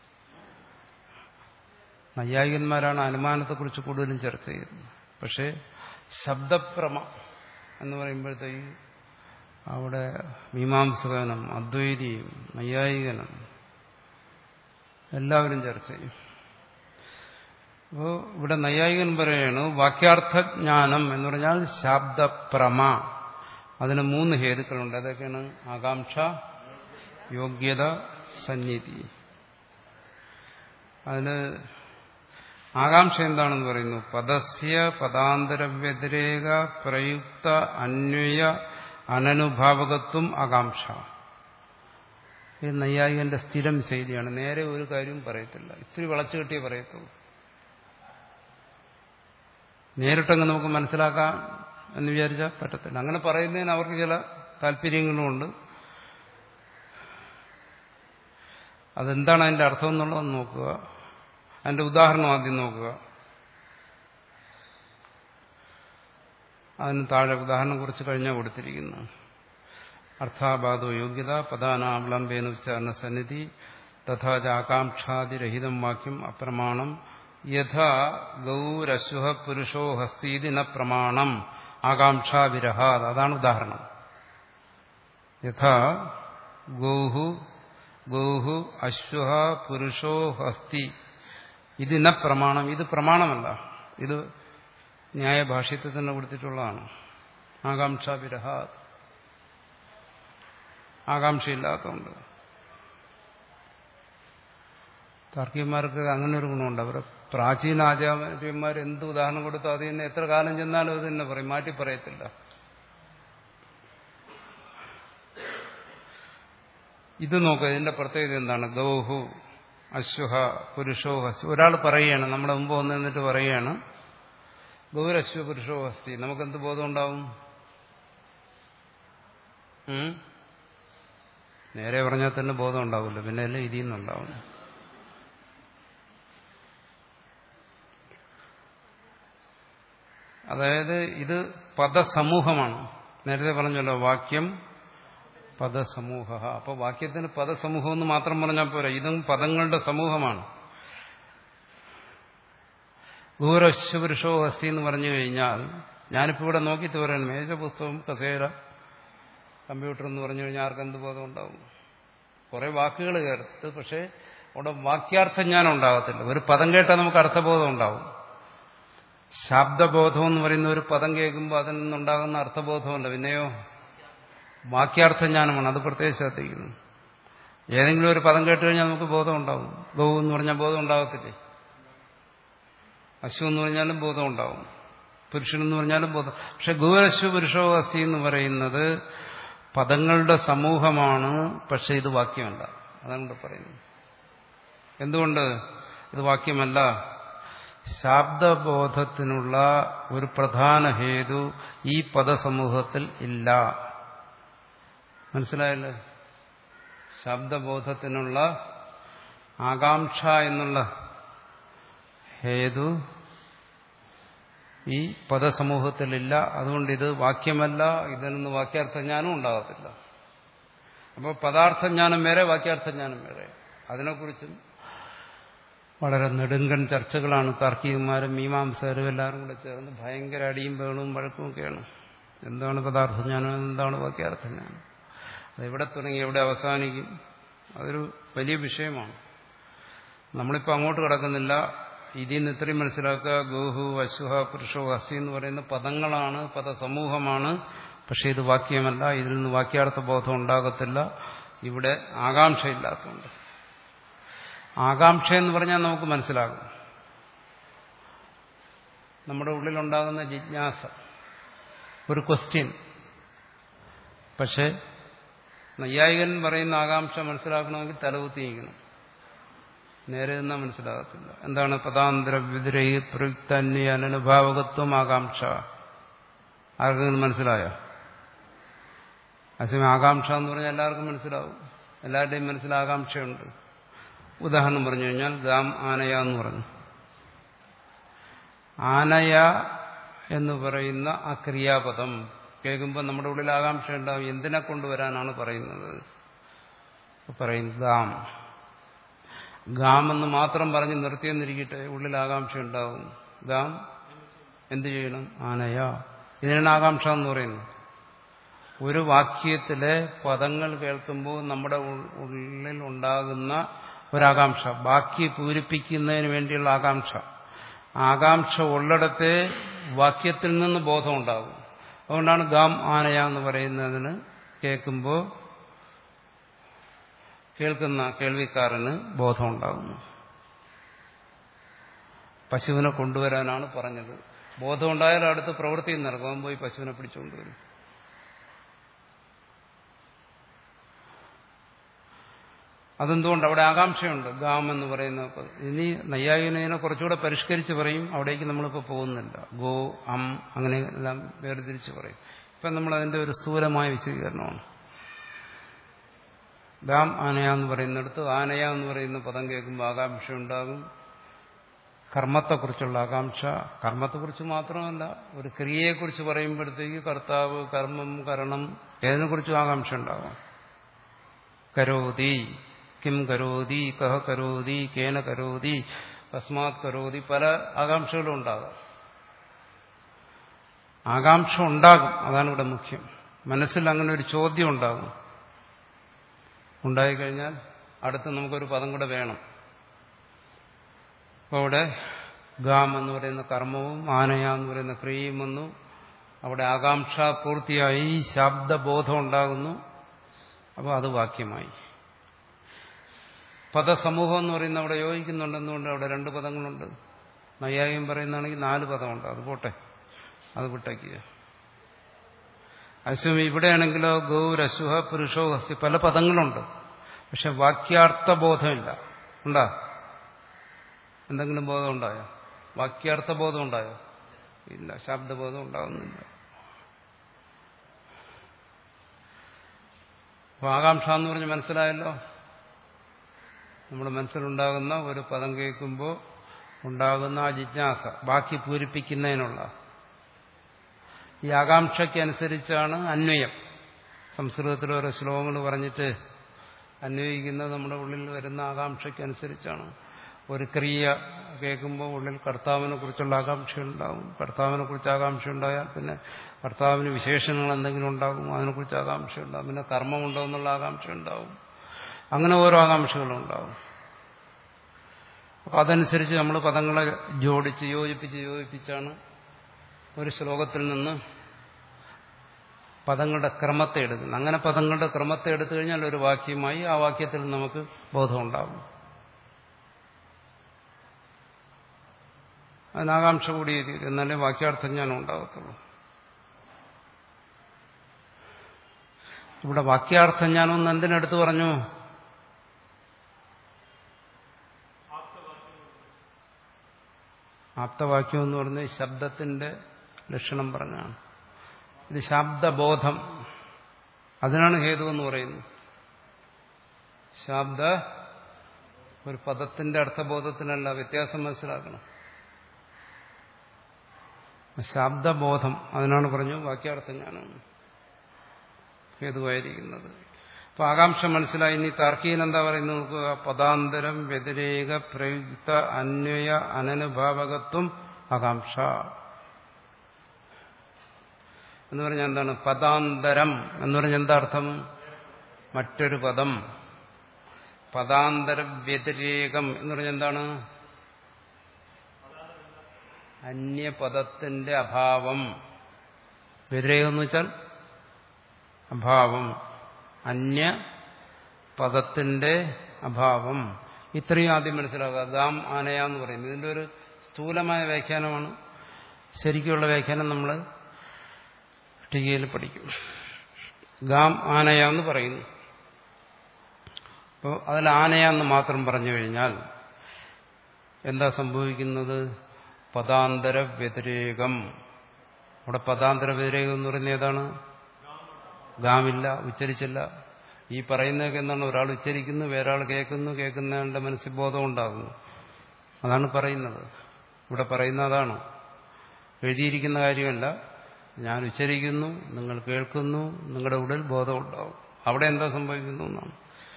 A: നൈയായികന്മാരാണ് അനുമാനത്തെക്കുറിച്ച് കൂടുതലും ചർച്ച ചെയ്യുന്നത്. പക്ഷേ ശബ്ദപ്രമ എന്ന് പറയുമ്പോഴത്തേക്ക് അവിടെ മീമാംസകനും അദ്വൈതിയും നൈയായികനും എല്ലാവരും ചർച്ച ചെയ്യും. അപ്പോൾ ഇവിടെ നൈയായികൻ പറയുകയാണ് വാക്യാർത്ഥജ്ഞാനം എന്ന് പറഞ്ഞാൽ ശബ്ദപ്രമ. അതിന് മൂന്ന് ഹേതുക്കളുണ്ട്. അതൊക്കെയാണ് ആകാംക്ഷ, യോഗ്യത, സന്നിധി. അതിന് ആകാംക്ഷ എന്താണെന്ന് പറയുന്നു? പദസ്യ പദാന്തര വ്യതിരേക പ്രയുക്ത അന്വയ അനനുഭാവകത്വം ആകാംക്ഷ. ഇത് നൈയായികന്റെ സ്ഥിരം ശൈലിയാണ്. നേരെ ഒരു കാര്യവും പറയത്തില്ല, ഇത്തിരി വളച്ചു കെട്ടിയേ പറയത്തുള്ളൂ. നേരിട്ടങ്ങ് നമുക്ക് മനസ്സിലാക്കാം എന്ന് വിചാരിച്ചാൽ പറ്റത്തില്ല. അങ്ങനെ പറയുന്നതിന് അവർക്ക് ചില താല്പര്യങ്ങളുമുണ്ട്. അതെന്താണ് അതിന്റെ അർത്ഥം എന്നുള്ളത് നോക്കുക. അതിന്റെ ഉദാഹരണം ആദ്യം നോക്കുക. അതിന് താഴെ ഉദാഹരണം കുറിച്ച് കഴിഞ്ഞാൽ കൊടുത്തിരിക്കുന്നു. അർത്ഥാബാധോ യോഗ്യത പദാനാവലംബേന ഉച്ചാരണ സന്നിധി തഥാച ആകാംക്ഷാദിരഹിതം വാക്യം അപ്രമാണം യഥാ ഗൗരശ്വ പുരുഷോ ഹസ്തീതി ന പ്രമാണം ആകാംക്ഷാവിരഹാത്. അതാണ് ഉദാഹരണം. യഥാ ഗൗഹു ഗൗഹു അശ്വ പുരുഷോ ഹസ്തി ഇത് ന പ്രമാണം. ഇത് പ്രമാണമല്ല. ഇത് ന്യായഭാഷ്യത്തിൽ തന്നെ കൊടുത്തിട്ടുള്ളതാണ്. ആകാംക്ഷാവിരഹ, ആകാംക്ഷയില്ലാത്തതുകൊണ്ട്. താർക്കികന്മാർക്ക് അങ്ങനെ ഒരു ഗുണമുണ്ട്. അവർ പ്രാചീന ആചാര്യന്മാർ എന്ത് ഉദാഹരണം കൊടുത്തോ അത് തന്നെ എത്ര കാലം ചെന്നാലും അത് തന്നെ പറയും, മാറ്റി പറയത്തില്ല. ഇത് നോക്കുക, ഇതിന്റെ പ്രത്യേകത എന്താണ്? ഗൗഹു അശ്വഹ പുരുഷോ ഹസ്തി. ഒരാൾ പറയുകയാണ്, നമ്മുടെ മുമ്പ് വന്ന് നിന്നിട്ട് പറയുകയാണ് ഗൗരശ്വ പുരുഷോ ഹസ്തി. നമുക്കെന്ത് ബോധം ഉണ്ടാവും? നേരെ പറഞ്ഞാൽ തന്നെ ബോധം ഉണ്ടാവില്ല, പിന്നെ അല്ലേ ഇതിൽ നിന്നുണ്ടാവും. അതായത് ഇത് പദസമൂഹമാണ്. നേരത്തെ പറഞ്ഞല്ലോ വാക്യം പദസമൂഹ. അപ്പൊ വാക്യത്തിന് പദസമൂഹം എന്ന് മാത്രം പറഞ്ഞാൽ പോരാ, ഇതും പദങ്ങളുടെ സമൂഹമാണ്. ഗൗരശ്വപുരുഷോ ഹസ്തി എന്ന് പറഞ്ഞു കഴിഞ്ഞാൽ, ഞാനിപ്പോൾ ഇവിടെ നോക്കിയിട്ട് പറയണം മേശപുസ്തകം, കസേര, കമ്പ്യൂട്ടർ എന്ന് പറഞ്ഞു കഴിഞ്ഞാൽ ആർക്കെന്ത് ബോധം ഉണ്ടാവും? കുറെ വാക്കുകൾ ചേർത്ത്, പക്ഷെ അവിടെ വാക്യാർത്ഥം ജ്ഞാനം ഉണ്ടാകത്തില്ല. ഒരു പദം കേട്ടാൽ നമുക്ക് അർത്ഥബോധം ഉണ്ടാവും. ശാബ്ദബോധം എന്ന് പറയുന്ന ഒരു പദം കേൾക്കുമ്പോൾ അതിൽ നിന്നുണ്ടാകുന്ന അർത്ഥബോധമല്ല, പിന്നെയോ വാക്യാർത്ഥജ്ഞാനമാണ്. അത് പ്രത്യേകം ശ്രദ്ധിക്കുന്നു. ഏതെങ്കിലും ഒരു പദം കേട്ട് കഴിഞ്ഞാൽ നമുക്ക് ബോധം ഉണ്ടാവും. ഗൗ എന്ന് പറഞ്ഞാൽ ബോധം ഉണ്ടാകത്തില്ലേ? അശ്വ എന്ന് പറഞ്ഞാലും ബോധം ഉണ്ടാവും, പുരുഷൻ എന്ന് പറഞ്ഞാലും ബോധം. പക്ഷെ ഗൗരശ്വ പുരുഷോ അസ്ഥി എന്ന് പറയുന്നത് പദങ്ങളുടെ സമൂഹമാണ്, പക്ഷെ ഇത് വാക്യമല്ല. അതാണ് ഇവിടെ പറയുന്നത്. എന്തുകൊണ്ട് ഇത് വാക്യമല്ല? ശാബ്ദബോധത്തിനുള്ള ഒരു പ്രധാന ഹേതു ഈ പദസമൂഹത്തിൽ ഇല്ല. മനസ്സിലായല്ലേ? ശബ്ദബോധത്തിനുള്ള ആകാംക്ഷ എന്നുള്ള ഹേതു ഈ പദസമൂഹത്തിലില്ല. അതുകൊണ്ട് ഇത് വാക്യമല്ല, ഇതിൽ നിന്ന് വാക്യാർത്ഥജ്ഞാനം ഉണ്ടാകത്തില്ല. അപ്പോൾ പദാർത്ഥജ്ഞാനം വേറെ, വാക്യാർത്ഥജ്ഞാനം വേറെ. അതിനെക്കുറിച്ചും വളരെ നെടുങ്കൻ ചർച്ചകളാണ് താർക്കികന്മാരും മീമാംസകരും എല്ലാവരും കൂടെ ചേർന്ന്. ഭയങ്കര അടിയും ബഹളവും വഴക്കുമൊക്കെയാണ്. എന്താണ് പദാർത്ഥജ്ഞാനം, എന്താണ് വാക്യാർത്ഥജ്ഞാനം, അതെവിടെ തുടങ്ങി എവിടെ അവസാനിക്കും, അതൊരു വലിയ വിഷയമാണ്. നമ്മളിപ്പോൾ അങ്ങോട്ട് കിടക്കുന്നില്ല. ഇതിൽ നിന്ന് ഇത്രയും മനസ്സിലാക്കുക, ഗോഹു അശ്വഹ പുരുഷോ ഹസ്തി എന്ന് പറയുന്ന പദങ്ങളാണ്, പദസമൂഹമാണ്. പക്ഷെ ഇത് വാക്യമല്ല, ഇതിൽ നിന്ന് വാക്യാർത്ഥ ബോധം ഉണ്ടാകത്തില്ല. ഇവിടെ ആകാംക്ഷയില്ലാത്തതുകൊണ്ട്. ആകാംക്ഷ എന്ന് പറഞ്ഞാൽ നമുക്ക് മനസ്സിലാകും, നമ്മുടെ ഉള്ളിലുണ്ടാകുന്ന ജിജ്ഞാസ, ഒരു ക്വസ്റ്റ്യൻ. പക്ഷെ നൈയായികൻ പറയുന്ന ആകാംക്ഷ മനസ്സിലാക്കണമെങ്കിൽ തലകുത്തിയിരിക്കണം, നേരെ നിന്നാൽ മനസ്സിലാകത്തില്ല. എന്താണ് പദാന്തര വിദ്രൈ പ്രയുക്തന്യ അനുഭാവകത്വം ആകാംക്ഷ? ആർക്കെങ്കിലും മനസ്സിലായോ? അതേസമയം ആകാംക്ഷ എന്ന് പറഞ്ഞാൽ എല്ലാവർക്കും മനസ്സിലാവും, എല്ലാവരുടെയും മനസ്സിൽ ആകാംക്ഷയുണ്ട്. ഉദാഹരണം പറഞ്ഞു കഴിഞ്ഞാൽ ഗാം ആനയ എന്ന് പറഞ്ഞു. ആനയ എന്ന് പറയുന്ന ആ ക്രിയാപദം കേൾക്കുമ്പോൾ നമ്മുടെ ഉള്ളിൽ ആകാംക്ഷ ഉണ്ടാവും. എന്തിനെ കൊണ്ടുവരാനാണ് പറയുന്നത്? പറയും ഗാം. ഗാം എന്ന് മാത്രം പറഞ്ഞ് നിർത്തിയെന്നിരിക്കട്ടെ, ഉള്ളിൽ ആകാംക്ഷ ഉണ്ടാവും. ഗാം എന്ത് ചെയ്യണം? ആനയ. ഇതിനാണ് ആകാംക്ഷ എന്ന് പറയുന്നത്. ഒരു വാക്യത്തിലെ പദങ്ങൾ കേൾക്കുമ്പോൾ നമ്മുടെ ഉള്ളിൽ ഉണ്ടാകുന്ന ഒരാകാംക്ഷ, ബാക്കി പൂരിപ്പിക്കുന്നതിന് വേണ്ടിയുള്ള ആകാംക്ഷ. ആകാംക്ഷ ഉള്ളിടത്തെ വാക്യത്തിൽ നിന്ന് ബോധം ഉണ്ടാകും. അതുകൊണ്ടാണ് ഗാം ആനയ എന്ന് പറയുന്നതിന് കേൾക്കുമ്പോൾ കേൾക്കുന്ന കേൾവിക്കാരന് ബോധം ഉണ്ടാകുന്നു. പശുവിനെ കൊണ്ടുവരാനാണ് പറഞ്ഞത്. ബോധം ഉണ്ടായാലും അടുത്ത് പ്രവൃത്തി നടക്കും. അവൻ പോയി പശുവിനെ പിടിച്ചുകൊണ്ടുവരും. അതെന്തുകൊണ്ട്? അവിടെ ആകാംക്ഷയുണ്ട്. ഗാം എന്ന് പറയുന്ന ഇനി നൈയായികനെ കുറച്ചുകൂടെ പരിഷ്കരിച്ച് പറയും. അവിടേക്ക് നമ്മളിപ്പോൾ പോകുന്നില്ല. ഗോ, അം, അങ്ങനെ എല്ലാം വേർതിരിച്ച് പറയും. ഇപ്പം നമ്മൾ അതിന്റെ ഒരു സ്ഥൂലമായ വിശദീകരണമാണ്. ഗാം ആനയ എന്ന് പറയുന്നിടത്ത് ആനയ എന്ന് പറയുന്ന പദം കേൾക്കുമ്പോൾ ആകാംക്ഷ ഉണ്ടാകും. കർമ്മത്തെക്കുറിച്ചുള്ള ആകാംക്ഷ. കർമ്മത്തെക്കുറിച്ച് മാത്രമല്ല, ഒരു ക്രിയയെക്കുറിച്ച് പറയുമ്പോഴത്തേക്ക് കർത്താവ്, കർമ്മം, കരണം, ഏതിനെക്കുറിച്ചും ആകാംക്ഷ ഉണ്ടാകും. കരോതി, കിം കരോതി, കഹ കരോതി, കേന കരോതി, കസ്മാത് കരോതി, പല ആകാംക്ഷകളും ഉണ്ടാകാം. ആകാംക്ഷ ഉണ്ടാകും, അതാണ് ഇവിടെ മുഖ്യം. മനസ്സിൽ അങ്ങനെ ഒരു ചോദ്യം ഉണ്ടാകും. ഉണ്ടായിക്കഴിഞ്ഞാൽ അടുത്ത് നമുക്കൊരു പദം കൂടെ വേണം. അപ്പോൾ അവിടെ ഗാം എന്ന് പറയുന്ന കർമ്മവും ആനയ എന്ന് പറയുന്ന ക്രിയയും വന്നു. അവിടെ ആകാംക്ഷ പൂർത്തിയായി, ശബ്ദബോധം ഉണ്ടാകുന്നു. അപ്പോൾ അത് വാക്യമായി. പദസമൂഹം എന്ന് പറയുന്ന അവിടെ യോജിക്കുന്നുണ്ടെന്നുകൊണ്ട് അവിടെ രണ്ട് പദങ്ങളുണ്ട്. നൈയായികം പറയുന്നതാണെങ്കിൽ നാല് പദമുണ്ട്. അത് പോട്ടെ, അത് വിട്ടയ്ക്കുക. അശ്വം ഇവിടെയാണെങ്കിലോ ഗൗരശ്വ പുരുഷോ ഹസ്തി പല പദങ്ങളുണ്ട്. പക്ഷെ വാക്യാർത്ഥബോധമില്ല. ഉണ്ടാ? എന്തെങ്കിലും ബോധം ഉണ്ടായോ? വാക്യാർത്ഥബോധം ഉണ്ടായോ? ഇല്ല. ശബ്ദബോധം ഉണ്ടാകുന്നില്ല. അപ്പൊ ആകാംക്ഷ എന്ന് പറഞ്ഞ് മനസ്സിലായല്ലോ. നമ്മുടെ മനസ്സിലുണ്ടാകുന്ന ഒരു പദം കേൾക്കുമ്പോൾ ഉണ്ടാകുന്ന ആ ജിജ്ഞാസ ബാക്കി പൂരിപ്പിക്കുന്നതിനുള്ള ഈ ആകാംക്ഷയ്ക്കനുസരിച്ചാണ് അന്വയം. സംസ്കൃതത്തിൽ ഓരോ ശ്ലോകങ്ങൾ പറഞ്ഞിട്ട് അന്വയിക്കുന്നത് നമ്മുടെ ഉള്ളിൽ വരുന്ന ആകാംക്ഷയ്ക്കനുസരിച്ചാണ്. ഒരു ക്രിയ കേൾക്കുമ്പോൾ ഉള്ളിൽ കർത്താവിനെ കുറിച്ചുള്ള ആകാംക്ഷ ഉണ്ടാകും. കർത്താവിനെ കുറിച്ച് ആകാംക്ഷ ഉണ്ടായാൽ പിന്നെ കർത്താവിന് വിശേഷണങ്ങൾ എന്തെങ്കിലും ഉണ്ടാകും, അതിനെക്കുറിച്ച് ആകാംക്ഷ ഉണ്ടാകും. പിന്നെ കർമ്മമുണ്ടോ എന്നുള്ള ആകാംക്ഷ ഉണ്ടാവും. അങ്ങനെ ഓരോ ആകാംക്ഷകളും ഉണ്ടാവും. അപ്പം അതനുസരിച്ച് നമ്മൾ പദങ്ങളെ ജോഡിച്ച് യോജിപ്പിച്ച് യോജിപ്പിച്ചാണ് ഒരു ശ്ലോകത്തിൽ നിന്ന് പദങ്ങളുടെ ക്രമത്തെ എടുക്കുന്നത്. അങ്ങനെ പദങ്ങളുടെ ക്രമത്തെ എടുത്തു കഴിഞ്ഞാൽ ഒരു വാക്യമായി ആ വാക്യത്തിൽ നമുക്ക് ബോധമുണ്ടാകും. അതിനാകാംക്ഷ കൂടി എന്നാലേ വാക്യാർത്ഥജ്ഞാനം ഉണ്ടാകത്തുള്ളൂ. ഇവിടെ വാക്യാർത്ഥജ്ഞാനം എന്ന് എന്തിനടുത്ത് പറഞ്ഞു? ആപ്തവാക്യം എന്ന് പറയുന്നത് ശബ്ദത്തിന്റെ ലക്ഷണം പറഞ്ഞാണ്. ഇത് ശബ്ദബോധം, അതിനാണ് ഹേതു എന്ന് പറയുന്നത്. ശബ്ദ ഒരു പദത്തിന്റെ അർത്ഥബോധത്തിനല്ല, വ്യത്യാസം മനസ്സിലാക്കണം. ശബ്ദബോധം, അതിനാണ് പറഞ്ഞു വാക്യാർത്ഥജ്ഞാനം ഹേതുവായിരിക്കുന്നത്. അപ്പൊ ആകാംക്ഷ മനസ്സിലായി. ഇനി താർക്കീൻ എന്താ പറയുന്നത് നോക്കുക. പദാന്തരം വ്യതിരേക പ്രയുക്ത അന്വയ അനനുഭാവകത്വം ആകാംക്ഷ എന്ന് പറഞ്ഞാൽ എന്താണ്? പദാന്തരം എന്ന് പറഞ്ഞാൽ എന്താ അർത്ഥം? മറ്റൊരു പദം. പദാന്തര വ്യതിരേകം എന്ന് പറഞ്ഞാൽ എന്താണ്? അന്യപദത്തിന്റെ അഭാവം. വ്യതിരേകം എന്ന് വെച്ചാൽ അഭാവം, അന്യ പദത്തിന്റെ അഭാവം. ഇത്രയും ആദ്യം മനസ്സിലാക്കുക. ഗാം ആനയ എന്ന് പറയുന്നത് ഇതിന്റെ ഒരു സ്ഥൂലമായ വ്യാഖ്യാനമാണ്. ശരിക്കുള്ള വ്യാഖ്യാനം നമ്മൾ ടീകയിൽ പഠിക്കും. ഗാം ആനയ എന്ന് പറയുന്നു. അപ്പോൾ അതിൽ ആനയ എന്ന് മാത്രം പറഞ്ഞു കഴിഞ്ഞാൽ എന്താ സംഭവിക്കുന്നത്? പദാന്തര വ്യതിരേകം. അവിടെ പദാന്തര വ്യതിരേകം എന്ന് പറയുന്നത് ഏതാണ്? ഗാമില്ല, ഉച്ചരിച്ചില്ല. ഈ പറയുന്നതൊക്കെ എന്താണ്? ഒരാൾ ഉച്ചരിക്കുന്നു, വേറൊരാൾ കേൾക്കുന്നു, കേൾക്കുന്നയാളുടെ മനസ്സിൽ ബോധം ഉണ്ടാകുന്നു. അതാണ് പറയുന്നത്. ഇവിടെ പറയുന്ന അതാണ്, എഴുതിയിരിക്കുന്ന കാര്യമല്ല. ഞാൻ ഉച്ചരിക്കുന്നു, നിങ്ങൾ കേൾക്കുന്നു, നിങ്ങളുടെ ഉള്ളിൽ ബോധം ഉണ്ടാവും. അവിടെ എന്താ സംഭവിക്കുന്നു എന്നാണ്.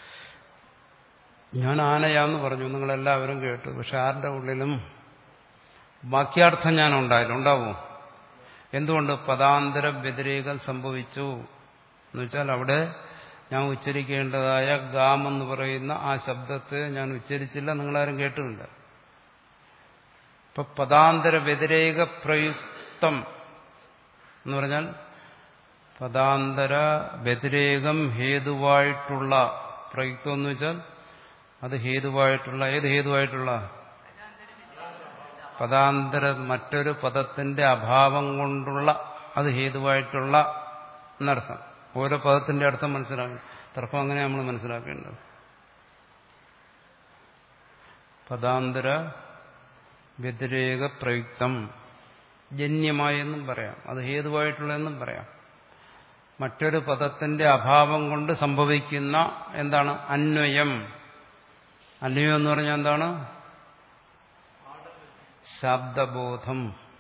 A: ഞാൻ ആനയാന്ന് പറഞ്ഞു, നിങ്ങളെല്ലാവരും കേട്ടു. പക്ഷെ ആരുടെ ഉള്ളിലും വാക്യാർത്ഥം ഞാൻ ഉണ്ടായില്ല. ഉണ്ടാവും. എന്തുകൊണ്ട്? പദാന്തര വ്യതിരേകം സംഭവിച്ചു എന്ന് വെച്ചാൽ അവിടെ ഞാൻ ഉച്ചരിക്കേണ്ടതായ ഗാം എന്ന് പറയുന്ന ആ ശബ്ദത്തെ ഞാൻ ഉച്ചരിച്ചില്ല, നിങ്ങളാരും കേട്ടുമില്ല. ഇപ്പൊ പദാന്തര വ്യതിരേക പ്രയുക്തം എന്ന് പറഞ്ഞാൽ പദാന്തര വ്യതിരേകം ഹേതുവായിട്ടുള്ള പ്രയുക്തം എന്ന് വെച്ചാൽ അത് ഹേതുവായിട്ടുള്ള, ഏത് ഹേതുവായിട്ടുള്ള? പദാന്തര മറ്റൊരു പദത്തിന്റെ അഭാവം കൊണ്ടുള്ള, അത് ഹേതുവായിട്ടുള്ള എന്നർത്ഥം. ഓരോ പദത്തിന്റെ അർത്ഥം മനസ്സിലാക്കണം. തർക്കം അങ്ങനെ നമ്മൾ മനസ്സിലാക്കേണ്ടത്. പദാന്തര വ്യതിരേക പ്രയുക്തം ജന്യമായെന്നും പറയാം, അത് ഹേതുവായിട്ടുള്ളതെന്നും പറയാം. മറ്റൊരു പദത്തിന്റെ അഭാവം കൊണ്ട് സംഭവിക്കുന്ന എന്താണ്? അന്വയം. അന്വയം എന്ന് പറഞ്ഞാൽ എന്താണ്? ശബ്ദബോധം.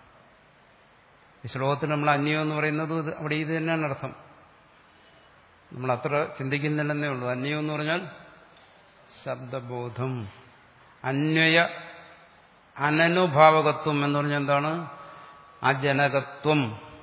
A: ഈ ശ്ലോകത്തിൽ നമ്മൾ അന്വയം എന്ന് പറയുന്നത് അവിടെ ഇത് തന്നെയാണ് അർത്ഥം. നമ്മൾ അത്ര ചിന്തിക്കുന്നില്ലെന്നേ ഉള്ളൂ. അന്വയം എന്ന് പറഞ്ഞാൽ ശബ്ദബോധം. അന്വയ അനനുഭാവകത്വം എന്ന് പറഞ്ഞാൽ എന്താണ്? അജനകത്വം.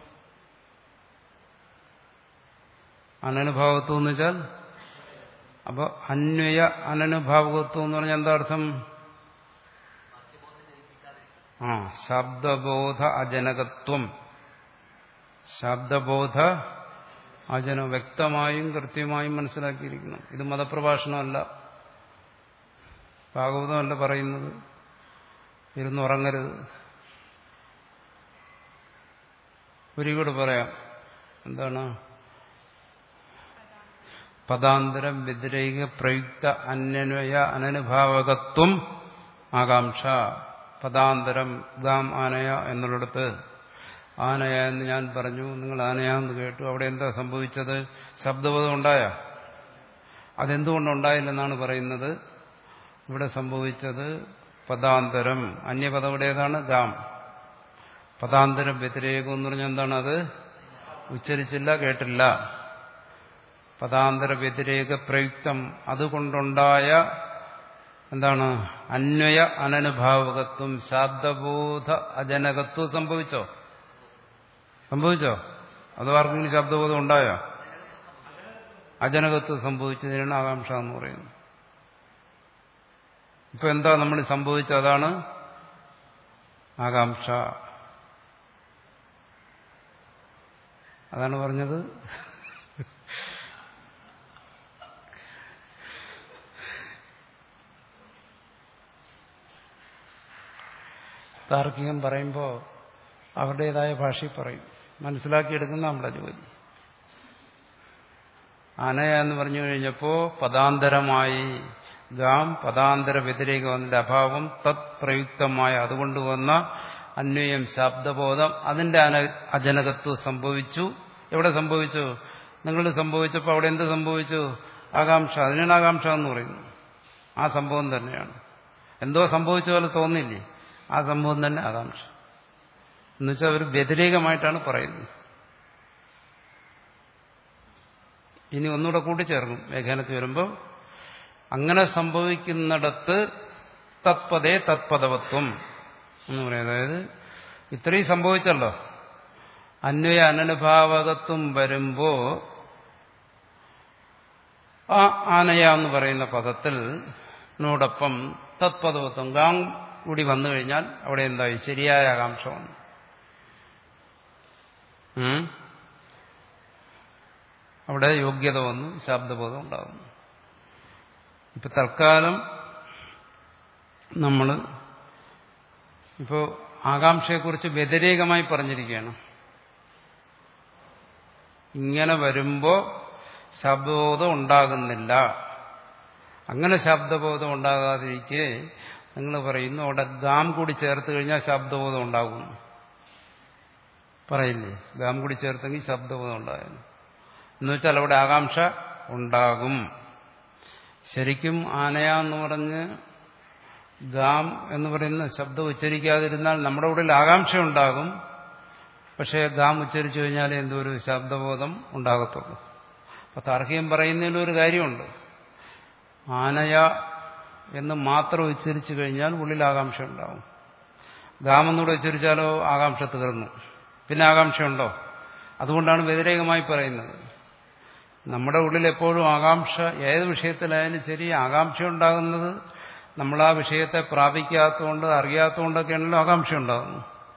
A: അനനുഭാവത്വം എന്ന് വെച്ചാൽ, അപ്പൊ അന്വയ അനനുഭാവകത്വം എന്ന് പറഞ്ഞാൽ എന്താ അർത്ഥം? ആ ശബ്ദബോധ അജനകത്വം. ശബ്ദബോധ അജന വ്യക്തമായും കൃത്യമായും മനസ്സിലാക്കിയിരിക്കണം. ഇത് മതപ്രഭാഷണമല്ല, ഭാഗവതമല്ല പറയുന്നത്. ഇരുന്നുറങ്ങരുത്. ഒരികൂടെ പറയാം. എന്താണ്? പദാന്തരം വ്യതിരേക പ്രയുക്ത അന്വയ അനനുഭാവകത്വം ആകാംക്ഷ. പദാന്തരം ഗാം ആനയ എന്നുള്ളിടത്ത് ആനയ എന്ന് ഞാൻ പറഞ്ഞു, നിങ്ങൾ ആനയാന്ന് കേട്ടു. അവിടെ എന്താ സംഭവിച്ചത്? ശബ്ദബോധം ഉണ്ടായ? അതെന്തുകൊണ്ടുണ്ടായില്ലെന്നാണ് പറയുന്നത്. ഇവിടെ സംഭവിച്ചത് പദാന്തരം. അന്യപദം ഇവിടെ ഏതാണ്? ഗാം. പദാന്തരം വ്യതിരേകം എന്ന് പറഞ്ഞാൽ എന്താണ്? അത് ഉച്ചരിച്ചില്ല, കേട്ടില്ല. പദാന്തര വ്യതിരേക പ്രയുക്തം, അതുകൊണ്ടുണ്ടായ എന്താണ്? അന്വയ അനനുഭാവകത്വം, ശബ്ദബോധ അജനകത്വം സംഭവിച്ചോ? സംഭവിച്ചോ? അതോ ആർക്കെങ്കിലും ശബ്ദബോധം ഉണ്ടായോ? അജനകത്വം സംഭവിച്ചതിനാണ് ആകാംക്ഷ എന്ന് പറയുന്നത്. ഇപ്പൊ എന്താ നമ്മൾ സംഭവിച്ചത്? അതാണ് ആകാംക്ഷ. അതാണ് പറഞ്ഞത്. താർക്കികം പറയുമ്പോൾ അവരുടേതായ ഭാഷയിൽ പറയും. മനസ്സിലാക്കിയെടുക്കുന്ന നമ്മുടെ ജോലി. അനയ എന്ന് പറഞ്ഞു കഴിഞ്ഞപ്പോൾ പദാന്തരമായി ഗാം, പദാന്തര വ്യതിരേകം അതിന്റെ അഭാവം, തത് പ്രയുക്തമായ അതുകൊണ്ട് വന്ന അന്വയം ശബ്ദബോധം, അതിന്റെ അന അജനകത്വം സംഭവിച്ചു. എവിടെ സംഭവിച്ചു? നിങ്ങൾ സംഭവിച്ചപ്പോൾ അവിടെ എന്ത് സംഭവിച്ചു? ആകാംക്ഷ. അതിനാണ് ആകാംക്ഷ എന്ന് പറയുന്നത്. ആ സംഭവം തന്നെയാണ്. എന്തോ സംഭവിച്ച പോലെ തോന്നില്ലേ? ആ സംഭവം തന്നെ ആകാംക്ഷ. എന്നുവെച്ചാൽ അവർ വ്യതിരേകമായിട്ടാണ് പറയുന്നത്. ഇനി ഒന്നുകൂടെ കൂട്ടിച്ചേർക്കും വ്യാഖ്യാനത്തിൽ വരുമ്പോൾ. അങ്ങനെ സംഭവിക്കുന്നിടത്ത് തത്പദേ തത്പദവത്വം എന്ന് പറയും. അതായത് ഇത്രയും സംഭവിച്ചല്ലോ, അന്വയ അനനുഭാവകത്വം വരുമ്പോ ആ ആനയ എന്ന് പറയുന്ന പദത്തിൽ നോടൊപ്പം തത്പദവത്വം ഗാം കൂടി വന്നു കഴിഞ്ഞാൽ അവിടെ എന്തായി? ശരിയായ ആകാംക്ഷ വന്നു. അവിടെ യോഗ്യത വന്നു, ശബ്ദബോധം ഉണ്ടാകുന്നു. ഇപ്പൊ തൽക്കാലം നമ്മൾ ഇപ്പോ ആകാംക്ഷയെക്കുറിച്ച് വ്യതിരേകമായി പറഞ്ഞിരിക്കുകയാണ്. ഇങ്ങനെ വരുമ്പോ ശബ്ദബോധം ഉണ്ടാകുന്നില്ല. അങ്ങനെ ശബ്ദബോധം ഉണ്ടാകാതിരിക്കെ നിങ്ങൾ പറയുന്നു അവിടെ ഗാം കൂടി ചേർത്ത് കഴിഞ്ഞാൽ ശബ്ദബോധം ഉണ്ടാകുന്നു. പറയില്ലേ? ഗാം കൂടി ചേർത്തെങ്കിൽ ശബ്ദബോധം ഉണ്ടാകുന്നു എന്നുവെച്ചാൽ അവിടെ ആകാംക്ഷ ഉണ്ടാകും. ശരിക്കും ആനയ എന്ന് പറഞ്ഞ് ഗാം എന്ന് പറയുന്ന ശബ്ദം ഉച്ചരിക്കാതിരുന്നാൽ നമ്മുടെ ഉള്ളിൽ ആകാംക്ഷ ഉണ്ടാകും. പക്ഷേ ഗാം ഉച്ചരിച്ചു കഴിഞ്ഞാൽ എന്തോ ഒരു ശബ്ദബോധം ഉണ്ടാകത്തുള്ളൂ. അപ്പൊ താർക്കികം പറയുന്നതിലൊരു കാര്യമുണ്ട്. ആനയ എന്ന് മാത്രം ഉച്ചരിച്ചു കഴിഞ്ഞാൽ ഉള്ളിൽ ആകാംക്ഷ ഉണ്ടാകും. ഗാം എന്നൂടെ ഉച്ചരിച്ചാലോ ആകാംക്ഷ തീർന്നു. പിന്നെ ആകാംക്ഷയുണ്ടോ? അതുകൊണ്ടാണ് വ്യതിരേകമായി പറയുന്നത്. നമ്മുടെ ഉള്ളിൽ എപ്പോഴും ആകാംക്ഷ, ഏത് വിഷയത്തിലായാലും ശരി, ആകാംക്ഷ ഉണ്ടാകുന്നത് നമ്മൾ ആ വിഷയത്തെ പ്രാപിക്കാത്തതുകൊണ്ട് അറിയാത്തതുകൊണ്ടൊക്കെയാണല്ലോ ആകാംക്ഷ ഉണ്ടാകുന്നു.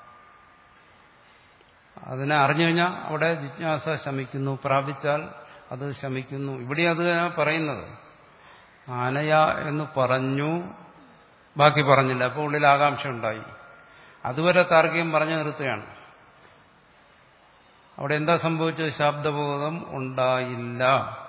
A: അതിനെ അറിഞ്ഞു കഴിഞ്ഞാൽ അവിടെ ജിജ്ഞാസ ശമിക്കുന്നു, പ്രാപിച്ചാൽ അത് ശമിക്കുന്നു. ഇവിടെ അത് പറയുന്നത് ആനയ എന്ന് പറഞ്ഞു, ബാക്കി പറഞ്ഞില്ല. അപ്പോൾ ഉള്ളിൽ ആകാംക്ഷ ഉണ്ടായി. അതുവരെ താർക്കികം പറഞ്ഞു നിർത്തുകയാണ്. അവിടെ എന്താ സംഭവിച്ചത്? ശബ്ദബോധം ഉണ്ടായില്ല.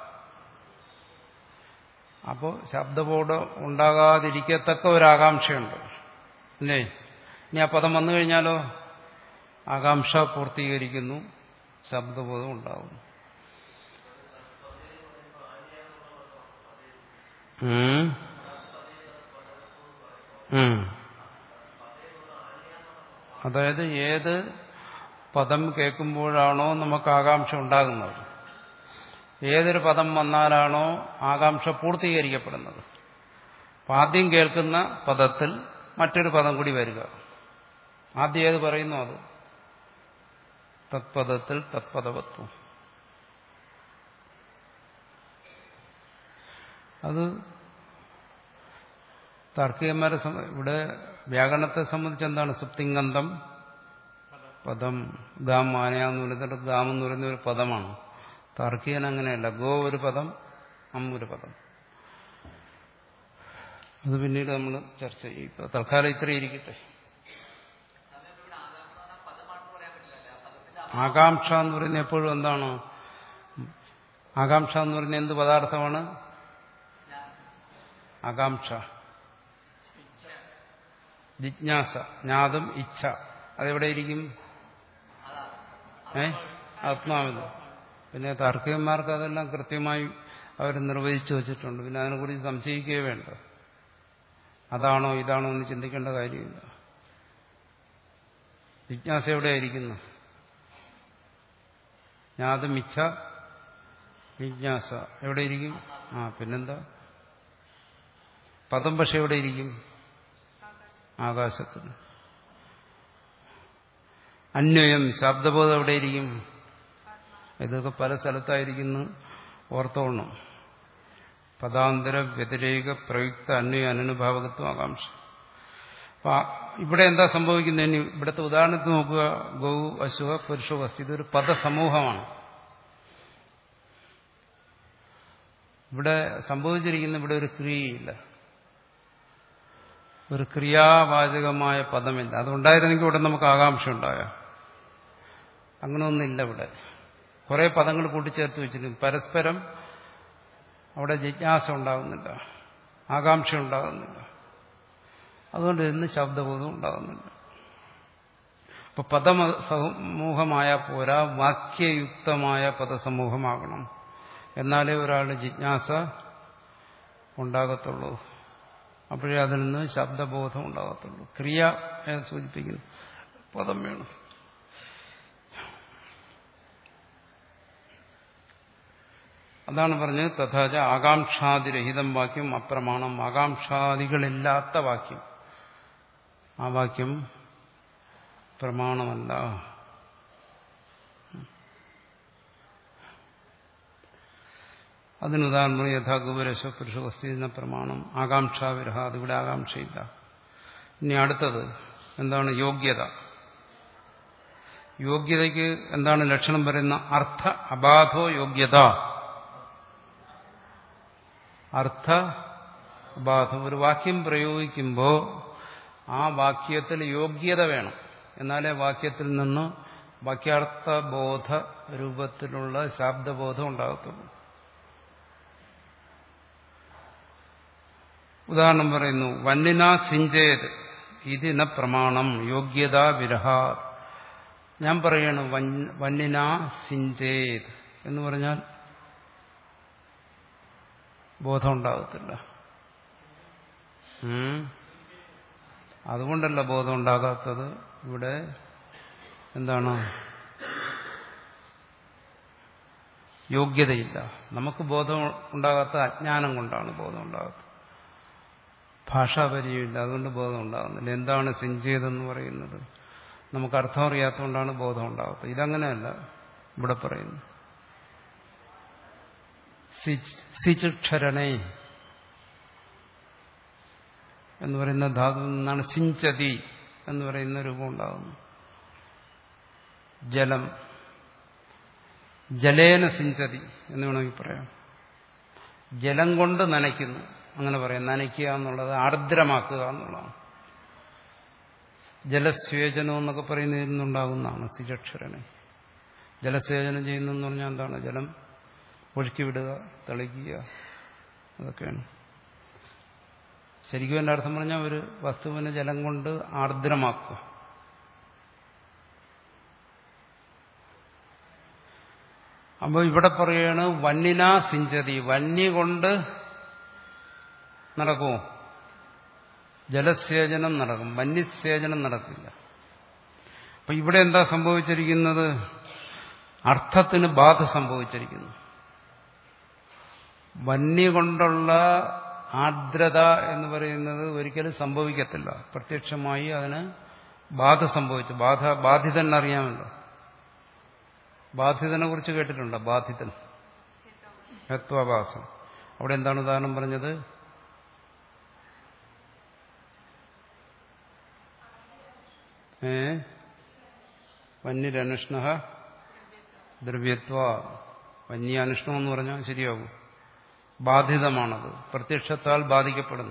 A: അപ്പോൾ ശബ്ദബോധം ഉണ്ടാകാതിരിക്കത്തക്ക ഒരാകാംക്ഷയുണ്ട് അല്ലേ? ഇനി ആ പദം വന്നു കഴിഞ്ഞാലോ ആകാംക്ഷ പൂർത്തീകരിക്കുന്നു, ശബ്ദബോധം ഉണ്ടാകുന്നു. അതായത് ഏത് പദം കേൾക്കുമ്പോഴാണോ നമുക്ക് ആകാംക്ഷ ഉണ്ടാകുന്നത്, ഏതൊരു പദം വന്നാലാണോ ആകാംക്ഷ പൂർത്തീകരിക്കപ്പെടുന്നത്, അപ്പം ആദ്യം കേൾക്കുന്ന പദത്തിൽ മറ്റൊരു പദം കൂടി വരിക. ആദ്യം ഏത് പറയുന്നു അത് തത്പദത്തിൽ തത്പദവത്വം. അത് താർക്കികന്മാരെ ഇവിടെ വ്യാകരണത്തെ സംബന്ധിച്ച് എന്താണ് സുപ്തിങ്കന്തം പദം ഗാം ആനയാന്ന് പറയുന്നത് ഗാം എന്ന് പറയുന്ന ഒരു പദമാണ്. താർക്കികൻ അങ്ങനെയല്ല. ഗോ ഒരു പദം, അം ഒരു പദം. അത് പിന്നീട് നമ്മൾ ചർച്ച ചെയ്യും. ഇപ്പൊ തൽക്കാലം ഇത്ര ഇരിക്കട്ടെ. ആകാംക്ഷ എന്ന് പറയുന്നത് എപ്പോഴും എന്താണ്? ആകാംക്ഷ എന്ന് പറയുന്നത് എന്ത് പദാർത്ഥമാണ്? ആകാംക്ഷ, ജിജ്ഞാസ, ജ്ഞാതും ഇച്ഛ. അതെവിടെയിരിക്കും? ഏ ആത്മാവിൽ. പിന്നെ താർക്കികന്മാർക്ക് അതെല്ലാം കൃത്യമായി അവർ നിർവചിച്ചു വച്ചിട്ടുണ്ട്. പിന്നെ അതിനെക്കുറിച്ച് സംശയിക്കുകയേ വേണ്ട. അതാണോ ഇതാണോ എന്ന് ചിന്തിക്കേണ്ട കാര്യമില്ല. ജിജ്ഞാസ എവിടെയായിരിക്കുന്നു? ജ്ഞാതും ഇച്ഛ, ജിജ്ഞാസ എവിടെയിരിക്കും? ആ പിന്നെന്താ? പദം പക്ഷെ എവിടെയിരിക്കും? ആകാശത്തിന്. അന്വയം, ശബ്ദബോധം എവിടെയിരിക്കും? ഇതൊക്കെ പല സ്ഥലത്തായിരിക്കുന്നു. ഓർത്തോണം. പദാന്തര വ്യതിരേക പ്രയുക്ത അന്വയ അനുഭാവകത്വം ആകാംക്ഷ. അപ്പൊ ഇവിടെ എന്താ സംഭവിക്കുന്നത്? ഇവിടുത്തെ ഉദാഹരണത്തിൽ നോക്കുക. ഗൗ, അശ്വ, പുരുഷോ അസ്തി. ഇതൊരു പദസമൂഹമാണ്. ഇവിടെ സംഭവിച്ചിരിക്കുന്ന ഇവിടെ ഒരു ക്രിയയില്ല, ഒരു ക്രിയാവാചകമായ പദമില്ല. അതുണ്ടായിരുന്നെങ്കിൽ ഇവിടെ നമുക്ക് ആകാംക്ഷ ഉണ്ടായ. അങ്ങനെയൊന്നില്ല ഇവിടെ. കുറെ പദങ്ങൾ കൂട്ടിച്ചേർത്ത് വെച്ചിട്ടുണ്ട്. പരസ്പരം അവിടെ ജിജ്ഞാസ ഉണ്ടാകുന്നില്ല, ആകാംക്ഷ ഉണ്ടാകുന്നില്ല. അതുകൊണ്ട് ഇന്ന് ശബ്ദബോധം ഉണ്ടാകുന്നില്ല. അപ്പൊ പദസമൂഹമായ പോരാ, വാക്യയുക്തമായ പദസമൂഹമാകണം. എന്നാലേ ഒരാളുടെ ജിജ്ഞാസ ഉണ്ടാകത്തുള്ളൂ. അപ്പോഴേ അതിൽ നിന്ന് ശബ്ദബോധം ഉണ്ടാകത്തുള്ളൂ. ക്രിയ സൂചിപ്പിക്കുന്നു പദം വേണം. അതാണ് പറഞ്ഞത് തഥാച ആകാംക്ഷാതിരഹിതം വാക്യം അപ്രമാണം. ആകാംക്ഷാദികളില്ലാത്ത വാക്യം, ആ വാക്യം പ്രമാണമല്ല. അതിനുദാഹരണം യഥാ ഗുരുരശ പുരുഷവസ്തുന്ന പ്രമാണം. ആകാംക്ഷാവിരഹ, അതിവിടെ ആകാംക്ഷയില്ല. ഇനി അടുത്തത് എന്താണ്? യോഗ്യത. യോഗ്യതയ്ക്ക് എന്താണ് ലക്ഷണം പറയുന്ന? അർത്ഥ അബാധോ യോഗ്യത. അർത്ഥ അബാധം. ഒരു വാക്യം പ്രയോഗിക്കുമ്പോൾ ആ വാക്യത്തിൽ യോഗ്യത വേണം. എന്നാലേ വാക്യത്തിൽ നിന്ന് വാക്യാർത്ഥബോധ രൂപത്തിലുള്ള ശബ്ദബോധം ഉണ്ടാകത്തുള്ളൂ. ഉദാഹരണം പറയുന്നു. വന്നിനാ സിഞ്ചേത് ഇതിന പ്രമാണം യോഗ്യതാ വിരഹ. ഞാൻ പറയണു വന്നിനാ സിഞ്ചേത് എന്ന് പറഞ്ഞാൽ ബോധം ഉണ്ടാകത്തില്ല. അതുകൊണ്ടല്ല ബോധം ഉണ്ടാകാത്തത്. ഇവിടെ എന്താണ്? യോഗ്യതയില്ല. നമുക്ക് ബോധം ഉണ്ടാകാത്ത അജ്ഞാനം കൊണ്ടാണ് ബോധം ഉണ്ടാകാത്തത്. ഭാഷാപരിചയമില്ല, അതുകൊണ്ട് ബോധം ഉണ്ടാകുന്നില്ല. എന്താണ് സിഞ്ചേതെന്ന് പറയുന്നത്? നമുക്ക് അർത്ഥം അറിയാത്തതുകൊണ്ടാണ് ബോധം ഉണ്ടാകാത്തത്. ഇതങ്ങനെയല്ല ഇവിടെ പറയുന്നു. സിചിക്ഷരണേ എന്ന് പറയുന്ന ധാതുവിൽ നിന്നാണ് സിഞ്ചതി എന്ന് പറയുന്ന രൂപം ഉണ്ടാകുന്നു. ജലം, ജലേന സിഞ്ചതി എന്ന് വേണമെങ്കിൽ പറയാം. ജലം കൊണ്ട് നനയ്ക്കുന്നു, അങ്ങനെ പറയാം. നനയ്ക്കുക എന്നുള്ളത് ആർദ്രമാക്കുക എന്നുള്ളതാണ്. ജലസ്വേചനം എന്നൊക്കെ പറയുന്നതിൽ നിന്നുണ്ടാകുന്നതാണ് സിചക്ഷരണേ. ജലസേചനം ചെയ്യുന്നതെന്ന് പറഞ്ഞാൽ എന്താണ്? ജലം ഒഴുക്കി വിടുക, തളിക്കുക, അതൊക്കെയാണ്. ശരിക്കും എൻ്റെ അർത്ഥം പറഞ്ഞാൽ ഒരു വസ്തുവിനെ ജലം കൊണ്ട് ആർദ്രമാക്കുക. അപ്പോൾ ഇവിടെ പറയുകയാണ് വന്നിനാ സിഞ്ചതി. വന്യ കൊണ്ട് നടക്കുമോ? ജലസേചനം നടക്കും, വന്യസേചനം നടക്കില്ല. അപ്പൊ ഇവിടെ എന്താ സംഭവിച്ചിരിക്കുന്നത്? അർത്ഥത്തിന് ബാധ സംഭവിച്ചിരിക്കുന്നു. വന്യ കൊണ്ടുള്ള ആർദ്രത എന്ന് പറയുന്നത് ഒരിക്കലും സംഭവിക്കത്തില്ല. പ്രത്യക്ഷമായി അതിന് ബാധ സംഭവിച്ചു. ബാധ ബാധിതൻ അറിയാമല്ലോ. ബാധിതനെ കുറിച്ച് കേട്ടിട്ടുണ്ടോ? ബാധിതൻ, ഹത്വാഭാസം. അവിടെ എന്താണ് ഉദാഹരണം പറഞ്ഞത്? ഏ വന്യരനുഷ്ണ ദ്രവ്യത്വ. വന്യാനുഷ്ണം എന്ന് പറഞ്ഞാൽ ശരിയാകും. ബാധിതമാണത്, പ്രത്യക്ഷത്താൽ ബാധിക്കപ്പെടുന്നു.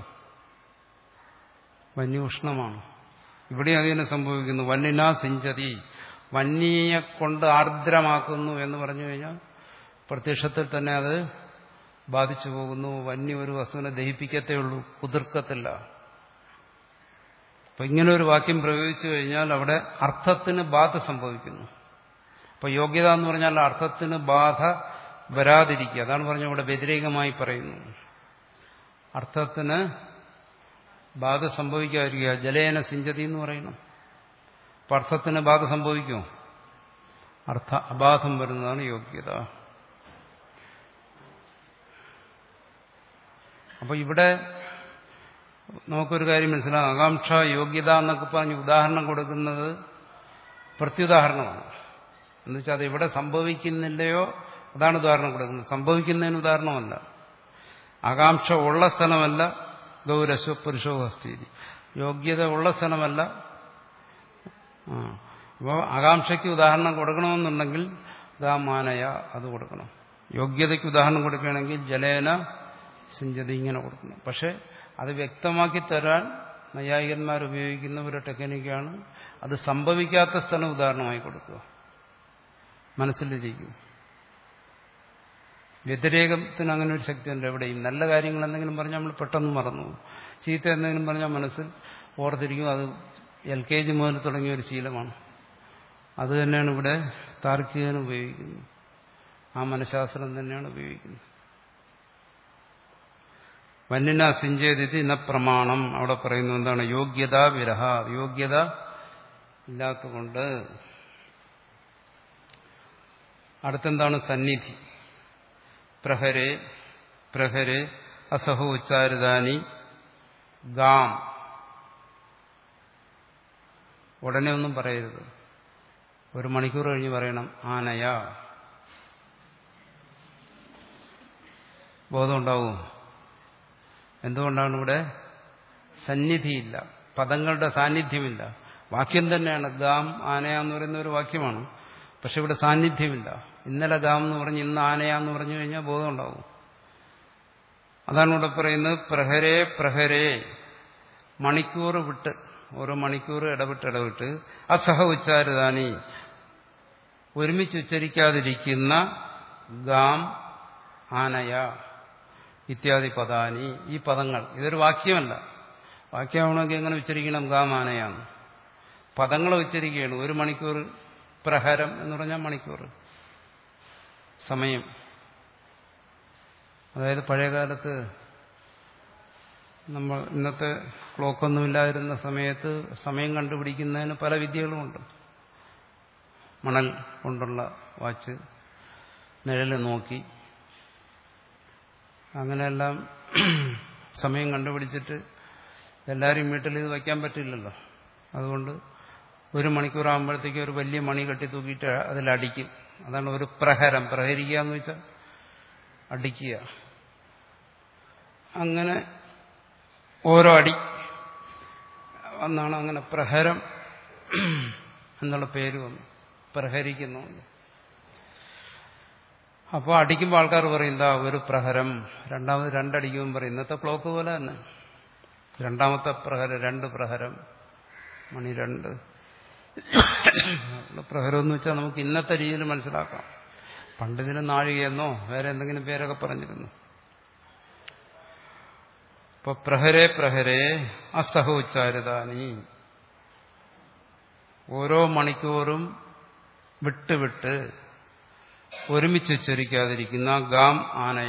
A: വന്യ ഇവിടെ അതിനെ സംഭവിക്കുന്നു. വന്യന സിഞ്ചതി, വന്യയെ കൊണ്ട് ആർദ്രമാക്കുന്നു എന്ന് പറഞ്ഞു കഴിഞ്ഞാൽ പ്രത്യക്ഷത്തിൽ തന്നെ അത് ബാധിച്ചു പോകുന്നു. വന്യ ഒരു വസ്തുവിനെ ദഹിപ്പിക്കത്തേ ഉള്ളൂ, കുതിർക്കത്തില്ല. അപ്പൊ ഇങ്ങനെ ഒരു വാക്യം പ്രയോഗിച്ചു കഴിഞ്ഞാൽ അവിടെ അർത്ഥത്തിന് ബാധ സംഭവിക്കുന്നു. അപ്പൊ യോഗ്യത എന്ന് പറഞ്ഞാൽ അർത്ഥത്തിന് ബാധ വരാതിരിക്കുക. അതാണ് പറഞ്ഞ ഇവിടെ വ്യതിരേകമായി പറയുന്നു. അർത്ഥത്തിന് ബാധ സംഭവിക്കാതിരിക്കുക. ജലേന സിഞ്ചതി എന്ന് പറയുന്നു. അപ്പൊ അർത്ഥത്തിന് ബാധ സംഭവിക്കുമോ? അർത്ഥ അബാധം വരുന്നതാണ് യോഗ്യത. അപ്പൊ ഇവിടെ നമുക്കൊരു കാര്യം മനസ്സിലാകും. ആകാംക്ഷ, യോഗ്യത എന്നൊക്കെ പറഞ്ഞ് ഉദാഹരണം കൊടുക്കുന്നത് പ്രത്യുദാഹരണമാണ്. എന്നുവെച്ചാൽ അത് ഇവിടെ സംഭവിക്കുന്നില്ലയോ അതാണ് ഉദാഹരണം കൊടുക്കുന്നത്. സംഭവിക്കുന്നതിന് ഉദാഹരണമല്ല. ആകാംക്ഷ ഉള്ള സ്ഥലമല്ല ഗൗരസ്വ പുരുഷോ ഹസ്തി. യോഗ്യത ഉള്ള സ്ഥലമല്ല. അപ്പോൾ ആകാംക്ഷയ്ക്ക് ഉദാഹരണം കൊടുക്കണമെന്നുണ്ടെങ്കിൽ ഗാമാനയ അത് കൊടുക്കണം. യോഗ്യതയ്ക്ക് ഉദാഹരണം കൊടുക്കുകയാണെങ്കിൽ ജലേന സിഞ്ചതി ഇങ്ങനെ കൊടുക്കണം. പക്ഷെ അത് വ്യക്തമാക്കി തരാൻ നൈയായികന്മാർ ഉപയോഗിക്കുന്ന ഒരു ടെക്നിക്കാണ് അത് സംഭവിക്കാത്ത സ്ഥലം ഉദാഹരണമായി കൊടുക്കുക. മനസ്സിലിരിക്കും. വ്യതിരേകത്തിന് അങ്ങനെ ഒരു ശക്തിയുണ്ട് എവിടെയും. നല്ല കാര്യങ്ങൾ എന്തെങ്കിലും പറഞ്ഞാൽ നമ്മൾ പെട്ടെന്ന് മറന്നു പോകും. ചീത്ത എന്തെങ്കിലും പറഞ്ഞാൽ മനസ്സിൽ ഓർത്തിരിക്കും. അത് എൽ കെ ജി മുതൽ തുടങ്ങിയ ഒരു ശീലമാണ്. അത് തന്നെയാണ് ഇവിടെ താർക്കികന് ഉപയോഗിക്കുന്നത്. ആ മനഃശാസ്ത്രം തന്നെയാണ് ഉപയോഗിക്കുന്നത്. വന്യന സിഞ്ചേതി ന പ്രമാണം. അവിടെ പറയുന്നു എന്താണ്? യോഗ്യത വിരഹ, യോഗ്യത ഇല്ലാത്തതുകൊണ്ട്. അടുത്തെന്താണ്? സന്നിധി. പ്രഹരേ പ്രഹരേ അസഹോ ഉച്ചാരിതാനി ഗാം. ഉടനെ ഒന്നും പറയരുത്. ഒരു മണിക്കൂർ കഴിഞ്ഞ് പറയണം ആനയ. ബോധമുണ്ടാവും. എന്തുകൊണ്ടാണ്? ഇവിടെ സന്നിധിയില്ല, പദങ്ങളുടെ സാന്നിധ്യമില്ല. വാക്യം തന്നെയാണ് ഗാം ആനയ എന്ന് പറയുന്ന ഒരു വാക്യമാണ്. പക്ഷെ ഇവിടെ സാന്നിധ്യമില്ല. ഇന്നലെ ഗാം എന്ന് പറഞ്ഞ് ഇന്ന് ആനയാന്ന് പറഞ്ഞു കഴിഞ്ഞാൽ ബോധം ഉണ്ടാവും. അതാണ് ഇവിടെ പറയുന്നത്. പ്രഹരേ പ്രഹരേ, മണിക്കൂർ വിട്ട്, ഓരോ മണിക്കൂർ ഇടവിട്ട് ഇടവിട്ട് അസഹ ഉച്ചാരിതാനി, ഒരുമിച്ച് ഉച്ചരിക്കാതിരിക്കുന്ന ഗാം ആനയ ഇത്യാദി പദാനി, ഈ പദങ്ങൾ. ഇതൊരു വാക്യമല്ല. വാക്യമാണെങ്കിൽ എങ്ങനെ ഉച്ചരിക്കണം? ഗാം ആനയാന്ന്. പദങ്ങൾ ഉച്ചരിക്കുകയാണ്. ഒരു മണിക്കൂർ പ്രഹരം എന്ന് പറഞ്ഞാൽ മണിക്കൂർ സമയം. അതായത് പഴയകാലത്ത് നമ്മൾ ഇന്നത്തെ ക്ലോക്കൊന്നുമില്ലാതിരുന്ന സമയത്ത് സമയം കണ്ടുപിടിക്കുന്നതിന് പല വിദ്യകളുമുണ്ട്. മണൽ കൊണ്ടുള്ള വാച്ച്, നിഴല് നോക്കി, അങ്ങനെയെല്ലാം സമയം കണ്ടുപിടിച്ചിട്ട് എല്ലാവരും വീട്ടിൽ ഇത് വയ്ക്കാൻ പറ്റില്ലല്ലോ. അതുകൊണ്ട് ഒരു മണിക്കൂറാകുമ്പോഴത്തേക്ക് ഒരു വലിയ മണി കെട്ടി തൂക്കിയിട്ട് അതിലടിക്കും. അതാണ് ഒരു പ്രഹരം. പ്രഹരിക്കുക എന്ന് വെച്ചാൽ അടിക്കുക. അങ്ങനെ ഓരോ അടി വന്നാണ് അങ്ങനെ പ്രഹരം എന്നുള്ള പേര് വന്നു. പ്രഹരിക്കുന്നുണ്ട്. അപ്പോൾ അടിക്കുമ്പോൾ ആൾക്കാർ പറയും എന്താ ഒരു പ്രഹരം. രണ്ടാമത് രണ്ടടിക്കുമ്പോൾ പറയും ഇന്നത്തെ ക്ലോക്ക് പോലെ തന്നെ രണ്ടാമത്തെ പ്രഹരം, രണ്ട് പ്രഹരം, മണി രണ്ട്. പ്രഹരം എന്ന് വെച്ചാൽ നമുക്ക് ഇന്നത്തെ രീതിയിൽ മനസ്സിലാക്കാം. പണ്ടിതിന് നാഴികയെന്നോ വേറെ എന്തെങ്കിലും പേരൊക്കെ പറഞ്ഞിരുന്നു. ഇപ്പൊ പ്രഹരേ പ്രഹരേ അസഹോച്ചാരിതാനി, ഓരോ മണിക്കൂറും വിട്ടുവിട്ട് ഒരുമിച്ച് ഉച്ചരിക്കാതിരിക്കുന്ന ഗാം ആനയ,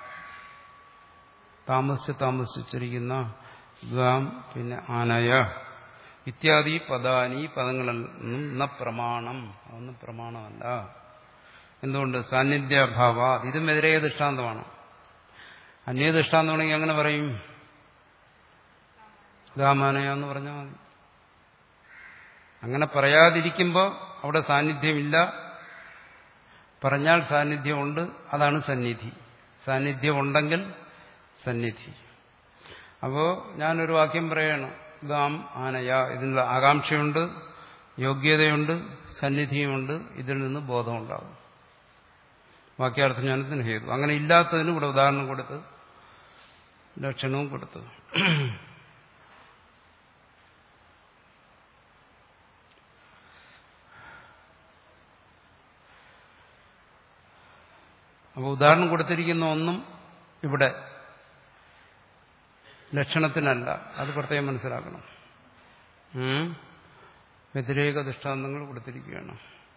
A: താമസിച്ച് താമസിച്ച് ഉച്ചരിക്കുന്ന ഗാം പിന്നെ ആനയ ഇത്യാദി പദാനി, പദങ്ങളൊന്നും ന പ്രമാണം, അതൊന്നും പ്രമാണമല്ല. എന്തുകൊണ്ട്? സാന്നിധ്യഭാവ. ഇതും എതിരേ ദൃഷ്ടാന്തമാണ്. അന്യ ദൃഷ്ടാന്തമാണെങ്കിൽ അങ്ങനെ പറയും ഗാമാനയ എന്ന് പറഞ്ഞാൽ മതി. അങ്ങനെ പറയാതിരിക്കുമ്പോൾ അവിടെ സാന്നിധ്യമില്ല. പറഞ്ഞാൽ സാന്നിധ്യമുണ്ട്. അതാണ് സന്നിധി. സാന്നിധ്യം ഉണ്ടെങ്കിൽ സന്നിധി. അപ്പോ ഞാനൊരു വാക്യം പറയണം ഗാം ആനയ. ഇതിനുള്ള ആകാംക്ഷയുണ്ട്, യോഗ്യതയുണ്ട്, സന്നിധിയുമുണ്ട്, ഇതിൽ നിന്ന് ബോധമുണ്ടാകും. വാക്യാർത്ഥ ജ്ഞാനത്തിന് ഹേതു. അങ്ങനെ ഇല്ലാത്തതിന് ഇവിടെ ഉദാഹരണം കൊടുത്ത് ലക്ഷണവും കൊടുത്തു. അപ്പോൾ ഉദാഹരണം കൊടുത്തിരിക്കുന്ന ഒന്നും ഇവിടെ ലക്ഷണത്തിനല്ല. അത് പ്രത്യേകം മനസ്സിലാക്കണം. വ്യതിരേക ദൃഷ്ടാന്തങ്ങൾ കൊടുത്തിരിക്കുകയാണ്.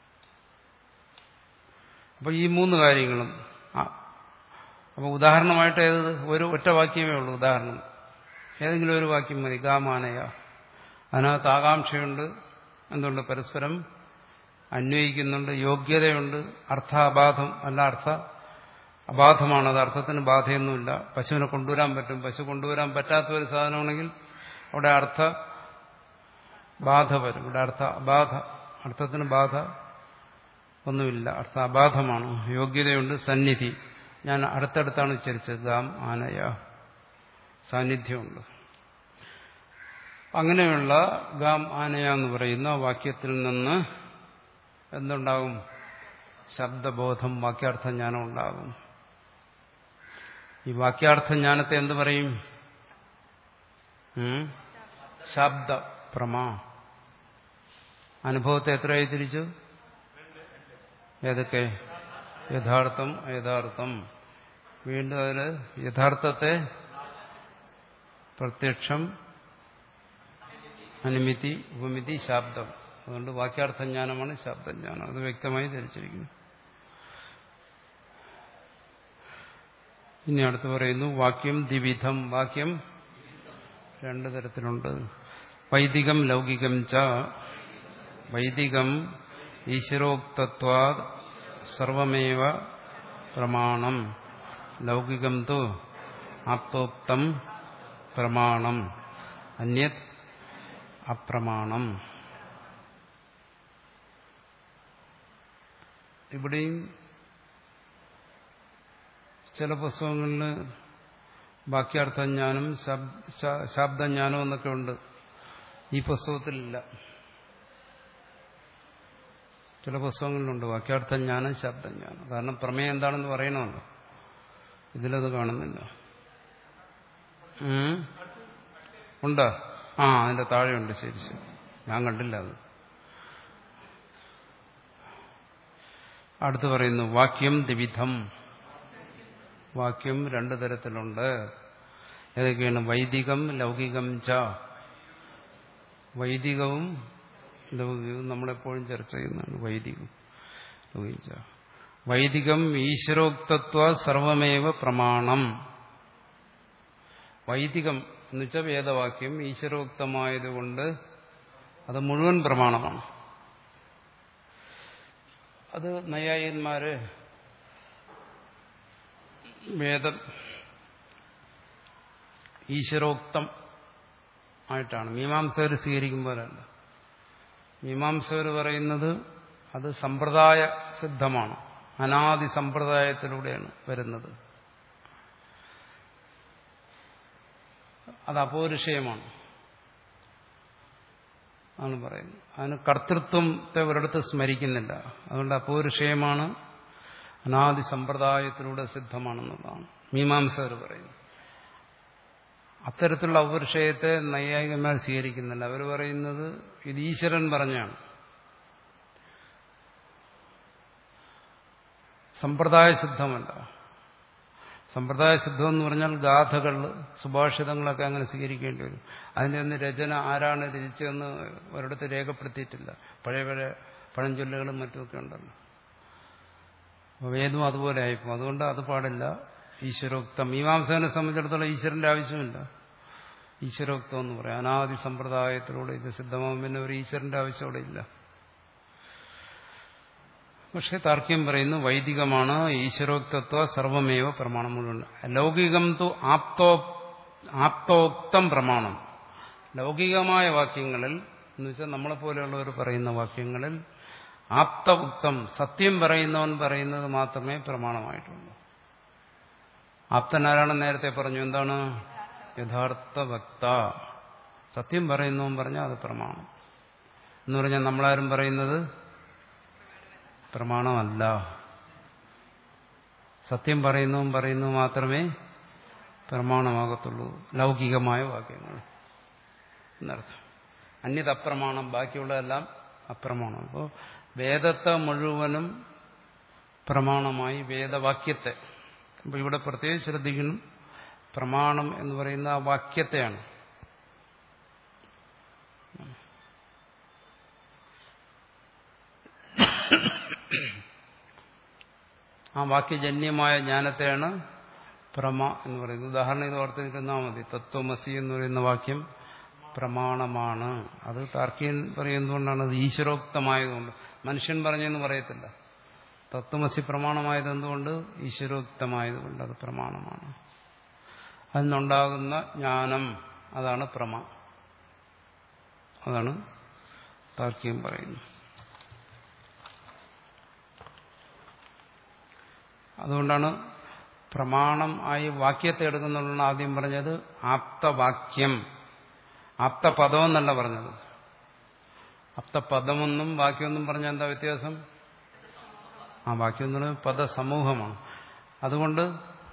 A: അപ്പോൾ ഈ മൂന്ന് കാര്യങ്ങളും അപ്പോൾ ഉദാഹരണമായിട്ട് ഏത് ഒരു ഒറ്റ വാക്യമേ ഉള്ളൂ. ഉദാഹരണം ഏതെങ്കിലും ഒരു വാക്യം മതി. ഗാമാനയ. അതിനകത്ത് ആകാംക്ഷയുണ്ട്, എന്തുണ്ട്, പരസ്പരം അന്വയിക്കുന്നുണ്ട്, യോഗ്യതയുണ്ട്, അർത്ഥാബാധം അല്ല, അർത്ഥ അബാധമാണ്. അത് അർത്ഥത്തിന് ബാധയൊന്നുമില്ല. പശുവിനെ കൊണ്ടുവരാൻ പറ്റും. പശു കൊണ്ടുവരാൻ പറ്റാത്ത ഒരു സാധനമാണെങ്കിൽ അവിടെ അർത്ഥ ബാധ വരും. ഇവിടെ അർത്ഥ അബാധ, അർത്ഥത്തിന് ബാധ ഒന്നുമില്ല, അർത്ഥ അബാധമാണ്. യോഗ്യതയുണ്ട്, സന്നിധി. ഞാൻ അടുത്തടുത്താണ് ഉച്ചരിച്ചത്. ഗാം ആനയ, സാന്നിധ്യമുണ്ട്. അങ്ങനെയുള്ള ഗാം ആനയ എന്ന് പറയുന്ന വാക്യത്തിൽ നിന്ന് എന്തുണ്ടാകും? ശബ്ദബോധം, വാക്യാർത്ഥ ജ്ഞാനം ഉണ്ടാകും. ഈ വാക്യാർത്ഥ ജ്ഞാനത്തെ എന്ത് പറയും? ശബ്ദ പ്രമാ. അനുഭവത്തെ എത്രയായി തിരിച്ചു? ഏതൊക്കെ? യഥാർത്ഥം, അയഥാർത്ഥം. വീണ്ടും അതില് യഥാർത്ഥത്തെ പ്രത്യക്ഷം, അനുമിതി, ഉപമിതി, ശബ്ദം. അതുകൊണ്ട് വാക്യാർത്ഥ ജ്ഞാനമാണ് ശബ്ദജ്ഞാനം. അത് വ്യക്തമായി ധരിച്ചിരിക്കുന്നു. ഇനി അടുത്ത് പറയുന്നു വാക്യം ദ്വിവിധം. വാക്യം രണ്ടു തരത്തിലുണ്ട്. വൈദികം ലൗകികം ച. വൈദികം ഈശ്വരോക്തത്വാ സർവമേവ പ്രമാണം. ലൗകികം തു ആപ്തോക്തം പ്രമാണം, അന്യത് അപ്രമാണം. ഇവിടെയും ചില പുസ്തകങ്ങളിൽ വാക്യാർത്ഥജ്ഞാനം, ശബ്ദജ്ഞാനം എന്നൊക്കെ ഉണ്ട്. ഈ പുസ്തകത്തിലില്ല. ചില പുസ്തകങ്ങളിലുണ്ട് വാക്യാർത്ഥജ്ഞാനം, ശബ്ദജ്ഞാനം. കാരണം പ്രമേയം എന്താണെന്ന് പറയണമല്ലോ. ഇതിലത് കാണുന്നില്ല. ഉണ്ടോ? ആ, അതിന്റെ താഴെയുണ്ട്. ശരി ശരി, ഞാൻ കണ്ടില്ല അത്. അടുത്ത് പറയുന്നു വാക്യം ദ്വിവിധം. വാക്യം രണ്ടു തരത്തിലുണ്ട്. ഏതൊക്കെയാണ്? വൈദികം ലൗകികം ച. വൈദികവും ലൗകികവും നമ്മളെപ്പോഴും ചർച്ച ചെയ്യുന്നതാണ്. വൈദികം ലൗകികം ച. വൈദികം ഈശ്വരോക്തത്വ സർവമേവ പ്രമാണം. വൈദികം എന്ന് വെച്ചാൽ വേദവാക്യം ഈശ്വരോക്തമായതുകൊണ്ട് അത് മുഴുവൻ പ്രമാണമാണ്. അത് നൈയായികന്മാര് വേദം ഈശ്വരോക്തം ആയിട്ടാണ്. മീമാംസകർ സ്വീകരിക്കുമ്പോഴല്ല. മീമാംസകർ പറയുന്നത് അത് സമ്പ്രദായ സിദ്ധമാണ്, അനാദി സമ്പ്രദായത്തിലൂടെയാണ് വരുന്നത്. അത് അപൗരുഷേയമാണ് ആണ് പറയുന്നത്. അതിന് കർത്തൃത്വത്തെ ഒരിടത്ത് സ്മരിക്കുന്നില്ല. അതുകൊണ്ട് അപൗരുഷേയമാണ്, അനാദി സമ്പ്രദായത്തിലൂടെ സിദ്ധമാണെന്നുള്ളതാണ് മീമാംസകർ പറയുന്നത്. അത്തരത്തിലുള്ള അപൗരുഷേയത്തെ നൈയായികന്മാർ സ്വീകരിക്കുന്നില്ല. അവർ പറയുന്നത് ഇത് ഈശ്വരൻ പറഞ്ഞാണ്, സമ്പ്രദായ സിദ്ധമല്ല. സമ്പ്രദായ സിദ്ധം എന്ന് പറഞ്ഞാൽ ഗാഥകൾ, സുഭാഷിതങ്ങളൊക്കെ അങ്ങനെ സ്വീകരിക്കേണ്ടി വരും. അതിൻ്റെ ഒന്ന് രചന ആരാണ് രചിച്ചതെന്ന് ഒരിടത്ത് രേഖപ്പെടുത്തിയിട്ടില്ല. പഴയ പഴയ പഴഞ്ചൊല്ലുകളും മറ്റുമൊക്കെ ഉണ്ടല്ലോ. വേദം അതുപോലെ ആയിപ്പോ. അതുകൊണ്ട് അത് പാടില്ല. ഈശ്വരോക്തം മീമാംസകനെ സംബന്ധിച്ചിടത്തോളം ഈശ്വരന്റെ ആവശ്യമില്ല. ഈശ്വരോക്തം എന്ന് പറയാം. അനാദി സമ്പ്രദായത്തിലൂടെ ഇത് സിദ്ധമാകും. പിന്നെ ഒരു ഈശ്വരന്റെ ആവശ്യം അവിടെ ഇല്ല. പക്ഷെ താർക്യം പറയുന്നു വൈദികമാണ് ഈശ്വരോക്തത്വ സർവമേവ പ്രമാണം മുഴുവൻ. ലൗകികം തു ആപ്തോ ആപ്തോക്തം പ്രമാണം. ലൗകികമായ വാക്യങ്ങളിൽ എന്ന് വെച്ചാൽ നമ്മളെപ്പോലെയുള്ളവർ പറയുന്ന വാക്യങ്ങളിൽ ആപ്ത ഉക്തം, സത്യം പറയുന്നവൻ പറയുന്നത് മാത്രമേ പ്രമാണമായിട്ടുള്ളൂ. ആപ്തനാരാണെന്ന് നേരത്തെ പറഞ്ഞു. എന്താണ്? യഥാർത്ഥ വക്ത. സത്യം പറയുന്നവൻ പറഞ്ഞാൽ അത് പ്രമാണം. എന്ന് പറഞ്ഞാൽ നമ്മളാരും പറയുന്നത് പ്രമാണമല്ല. സത്യം പറയുന്നതും പറയുന്നു മാത്രമേ പ്രമാണമാകത്തുള്ളൂ, ലൗകികമായ വാക്യങ്ങൾ എന്നർത്ഥം. അന്യത് അപ്രമാണം, ബാക്കിയുള്ളതെല്ലാം അപ്രമാണം. അപ്പോൾ വേദത്തെ മുഴുവനും പ്രമാണമായി വേദവാക്യത്തെ, അപ്പോൾ ഇവിടെ പ്രത്യേകിച്ച് ശ്രദ്ധിക്കണം, പ്രമാണം എന്ന് പറയുന്ന ആ വാക്യത്തെയാണ്. ആ വാക്യജന്യമായ ജ്ഞാനത്തെയാണ് പ്രമ എന്ന് പറയുന്നത്. ഉദാഹരണം ഇത് ഓർത്തിരുന്നാൽ മതി. തത്വമസി എന്ന് പറയുന്ന വാക്യം പ്രമാണമാണ്. അത് താർക്കികൻ പറയുന്നതുകൊണ്ടാണ്, അത് ഈശ്വരോക്തമായതുകൊണ്ട്. മനുഷ്യൻ പറഞ്ഞെന്ന് പറയത്തില്ല. തത്വമസി പ്രമാണമായത് എന്തുകൊണ്ട്? ഈശ്വരോക്തമായതുകൊണ്ട് അത് പ്രമാണമാണ്. അതിനുണ്ടാകുന്ന ജ്ഞാനം അതാണ് പ്രമ. അതാണ് താർക്കികൻ പറയുന്നത്. അതുകൊണ്ടാണ് പ്രമാണം ആയി വാക്യത്തെ എടുക്കുന്നുള്ളതാണ് ആദ്യം പറഞ്ഞത്. ആപ്തവാക്യം, ആപ്തപദം എന്നല്ല പറഞ്ഞത്. ആപ്തപദമെന്നും വാക്യമെന്നും പറഞ്ഞാൽ എന്താ വ്യത്യാസം? ആ വാക്യം എന്ന് പറയുന്നത് പദസമൂഹമാണ്. അതുകൊണ്ട്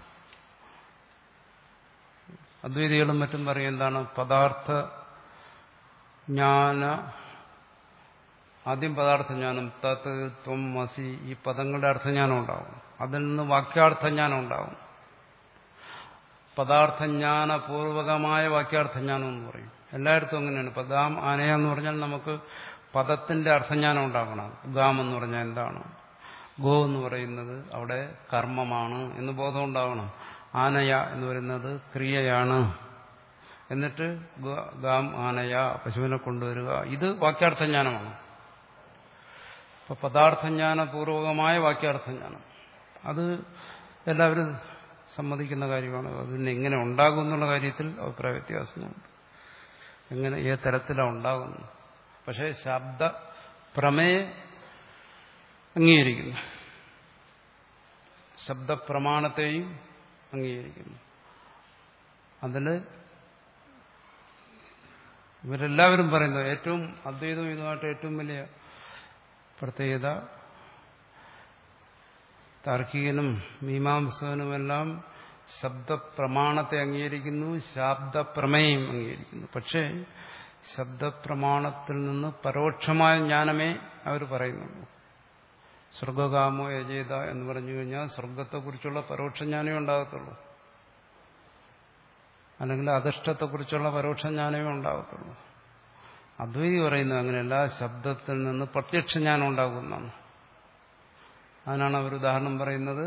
A: അദ്വൈതികളും മറ്റും പറയും എന്താണ്? പദാർത്ഥ ജ്ഞാന, ആദ്യം പദാർത്ഥജ്ഞാനം, തത് ത്വം മസി, ഈ പദങ്ങളുടെ അർത്ഥജ്ഞാനം ഉണ്ടാവും. അതിൽ നിന്ന് വാക്യാർത്ഥജ്ഞാനം ഉണ്ടാവും. പദാർത്ഥജ്ഞാനപൂർവകമായ വാക്യാർത്ഥജ്ഞാനം എന്ന് പറയും. എല്ലായിടത്തും അങ്ങനെയാണ്. പദാം ആനയ എന്ന് പറഞ്ഞാൽ നമുക്ക് പദത്തിന്റെ അർത്ഥജ്ഞാനം ഉണ്ടാക്കണം. ഗാം എന്ന് പറഞ്ഞാൽ എന്താണ്, ഗോ എന്ന് പറയുന്നത് അവിടെ കർമ്മമാണ് എന്ന് ബോധം ഉണ്ടാവണം. ആനയ എന്ന് പറയുന്നത് ക്രിയയാണ്. എന്നിട്ട് ഗാം ആനയ, പശുവിനെ കൊണ്ടുവരിക, ഇത് വാക്യാർത്ഥജ്ഞാനമാണ്. അപ്പൊ പദാർത്ഥജ്ഞാനപൂർവകമായ വാക്യാർത്ഥജ്ഞാനം അത് എല്ലാവരും സമ്മതിക്കുന്ന കാര്യമാണ്. അതിന് എങ്ങനെ ഉണ്ടാകും എന്നുള്ള കാര്യത്തിൽ അഭിപ്രായ വ്യത്യാസമുണ്ട്. എങ്ങനെ, ഏത് തരത്തിലാണ് ഉണ്ടാകുന്നത്. പക്ഷേ ശബ്ദ പ്രമേയ അംഗീകരിക്കുന്നു, ശബ്ദപ്രമാണത്തെയും അംഗീകരിക്കുന്നു. അതിൽ ഇവരെല്ലാവരും പറയുന്നത് ഏറ്റവും അദ്വൈതവും ഇതുമായിട്ട് ഏറ്റവും വലിയ പ്രത്യേകത, താർക്കികനും മീമാംസകനുമെല്ലാം ശബ്ദപ്രമാണത്തെ അംഗീകരിക്കുന്നു, ശബ്ദപ്രമേയം അംഗീകരിക്കുന്നു. പക്ഷേ ശബ്ദപ്രമാണത്തിൽ നിന്ന് പരോക്ഷമായ ജ്ഞാനമേ അവർ പറയുന്നുള്ളൂ. സ്വർഗകാമോ യജേത എന്ന് പറഞ്ഞു കഴിഞ്ഞാൽ സ്വർഗത്തെക്കുറിച്ചുള്ള പരോക്ഷ ജ്ഞാനമേ ഉണ്ടാകത്തുള്ളൂ, അല്ലെങ്കിൽ അധിഷ്ഠത്തെക്കുറിച്ചുള്ള പരോക്ഷ ജ്ഞാനമേ ഉണ്ടാകത്തുള്ളൂ. അദ്വൈതി പറയുന്നത് അങ്ങനെയല്ല, ശബ്ദത്തിൽ നിന്ന് പ്രത്യക്ഷ ജ്ഞാനം ഉണ്ടാകുന്നതാണ്. അതിനാണ് അവർ ഉദാഹരണം പറയുന്നത്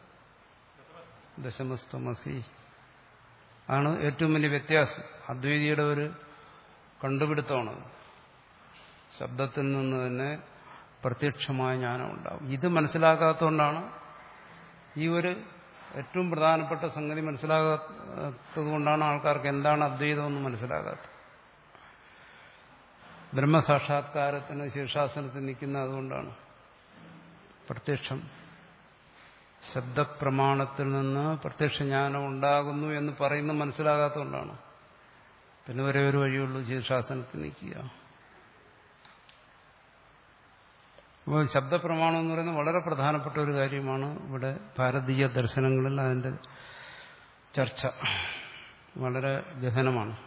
A: ദശമസ്തമസി. അതാണ് ഏറ്റവും വലിയ വ്യത്യാസം. അദ്വൈതിയുടെ ഒരു കണ്ടുപിടുത്തമാണത്. ശബ്ദത്തിൽ നിന്ന് തന്നെ പ്രത്യക്ഷമായ ജ്ഞാനം ഉണ്ടാകും. ഇത് മനസ്സിലാക്കാത്തതുകൊണ്ടാണ് ഈ ഒരു ഏറ്റവും പ്രധാനപ്പെട്ട സംഗതി മനസ്സിലാകാത്തത് കൊണ്ടാണ് ആൾക്കാർക്ക് എന്താണ് അദ്വൈതം എന്ന് മനസ്സിലാകാത്തത്. ബ്രഹ്മസാക്ഷാത്കാരത്തിന് ശീർഷാസനത്തിൽ നിൽക്കുന്ന അതുകൊണ്ടാണ്. പ്രത്യക്ഷം ശബ്ദപ്രമാണത്തിൽ നിന്ന് പ്രത്യക്ഷ ജ്ഞാനം ഉണ്ടാകുന്നു എന്ന് പറയുന്നത് മനസ്സിലാകാത്തതുകൊണ്ടാണ്. പിന്നെ ഒരേ ഒരു വഴിയുള്ളൂ, ശീർഷാസനത്തിൽ നിൽക്കുക. അപ്പോൾ ശബ്ദപ്രമാണം എന്ന് പറയുന്നത് വളരെ പ്രധാനപ്പെട്ട ഒരു കാര്യമാണ്. ഇവിടെ ഭാരതീയ ദർശനങ്ങളിൽ അതിൻ്റെ ചർച്ച വളരെ ഗഹനമാണ്.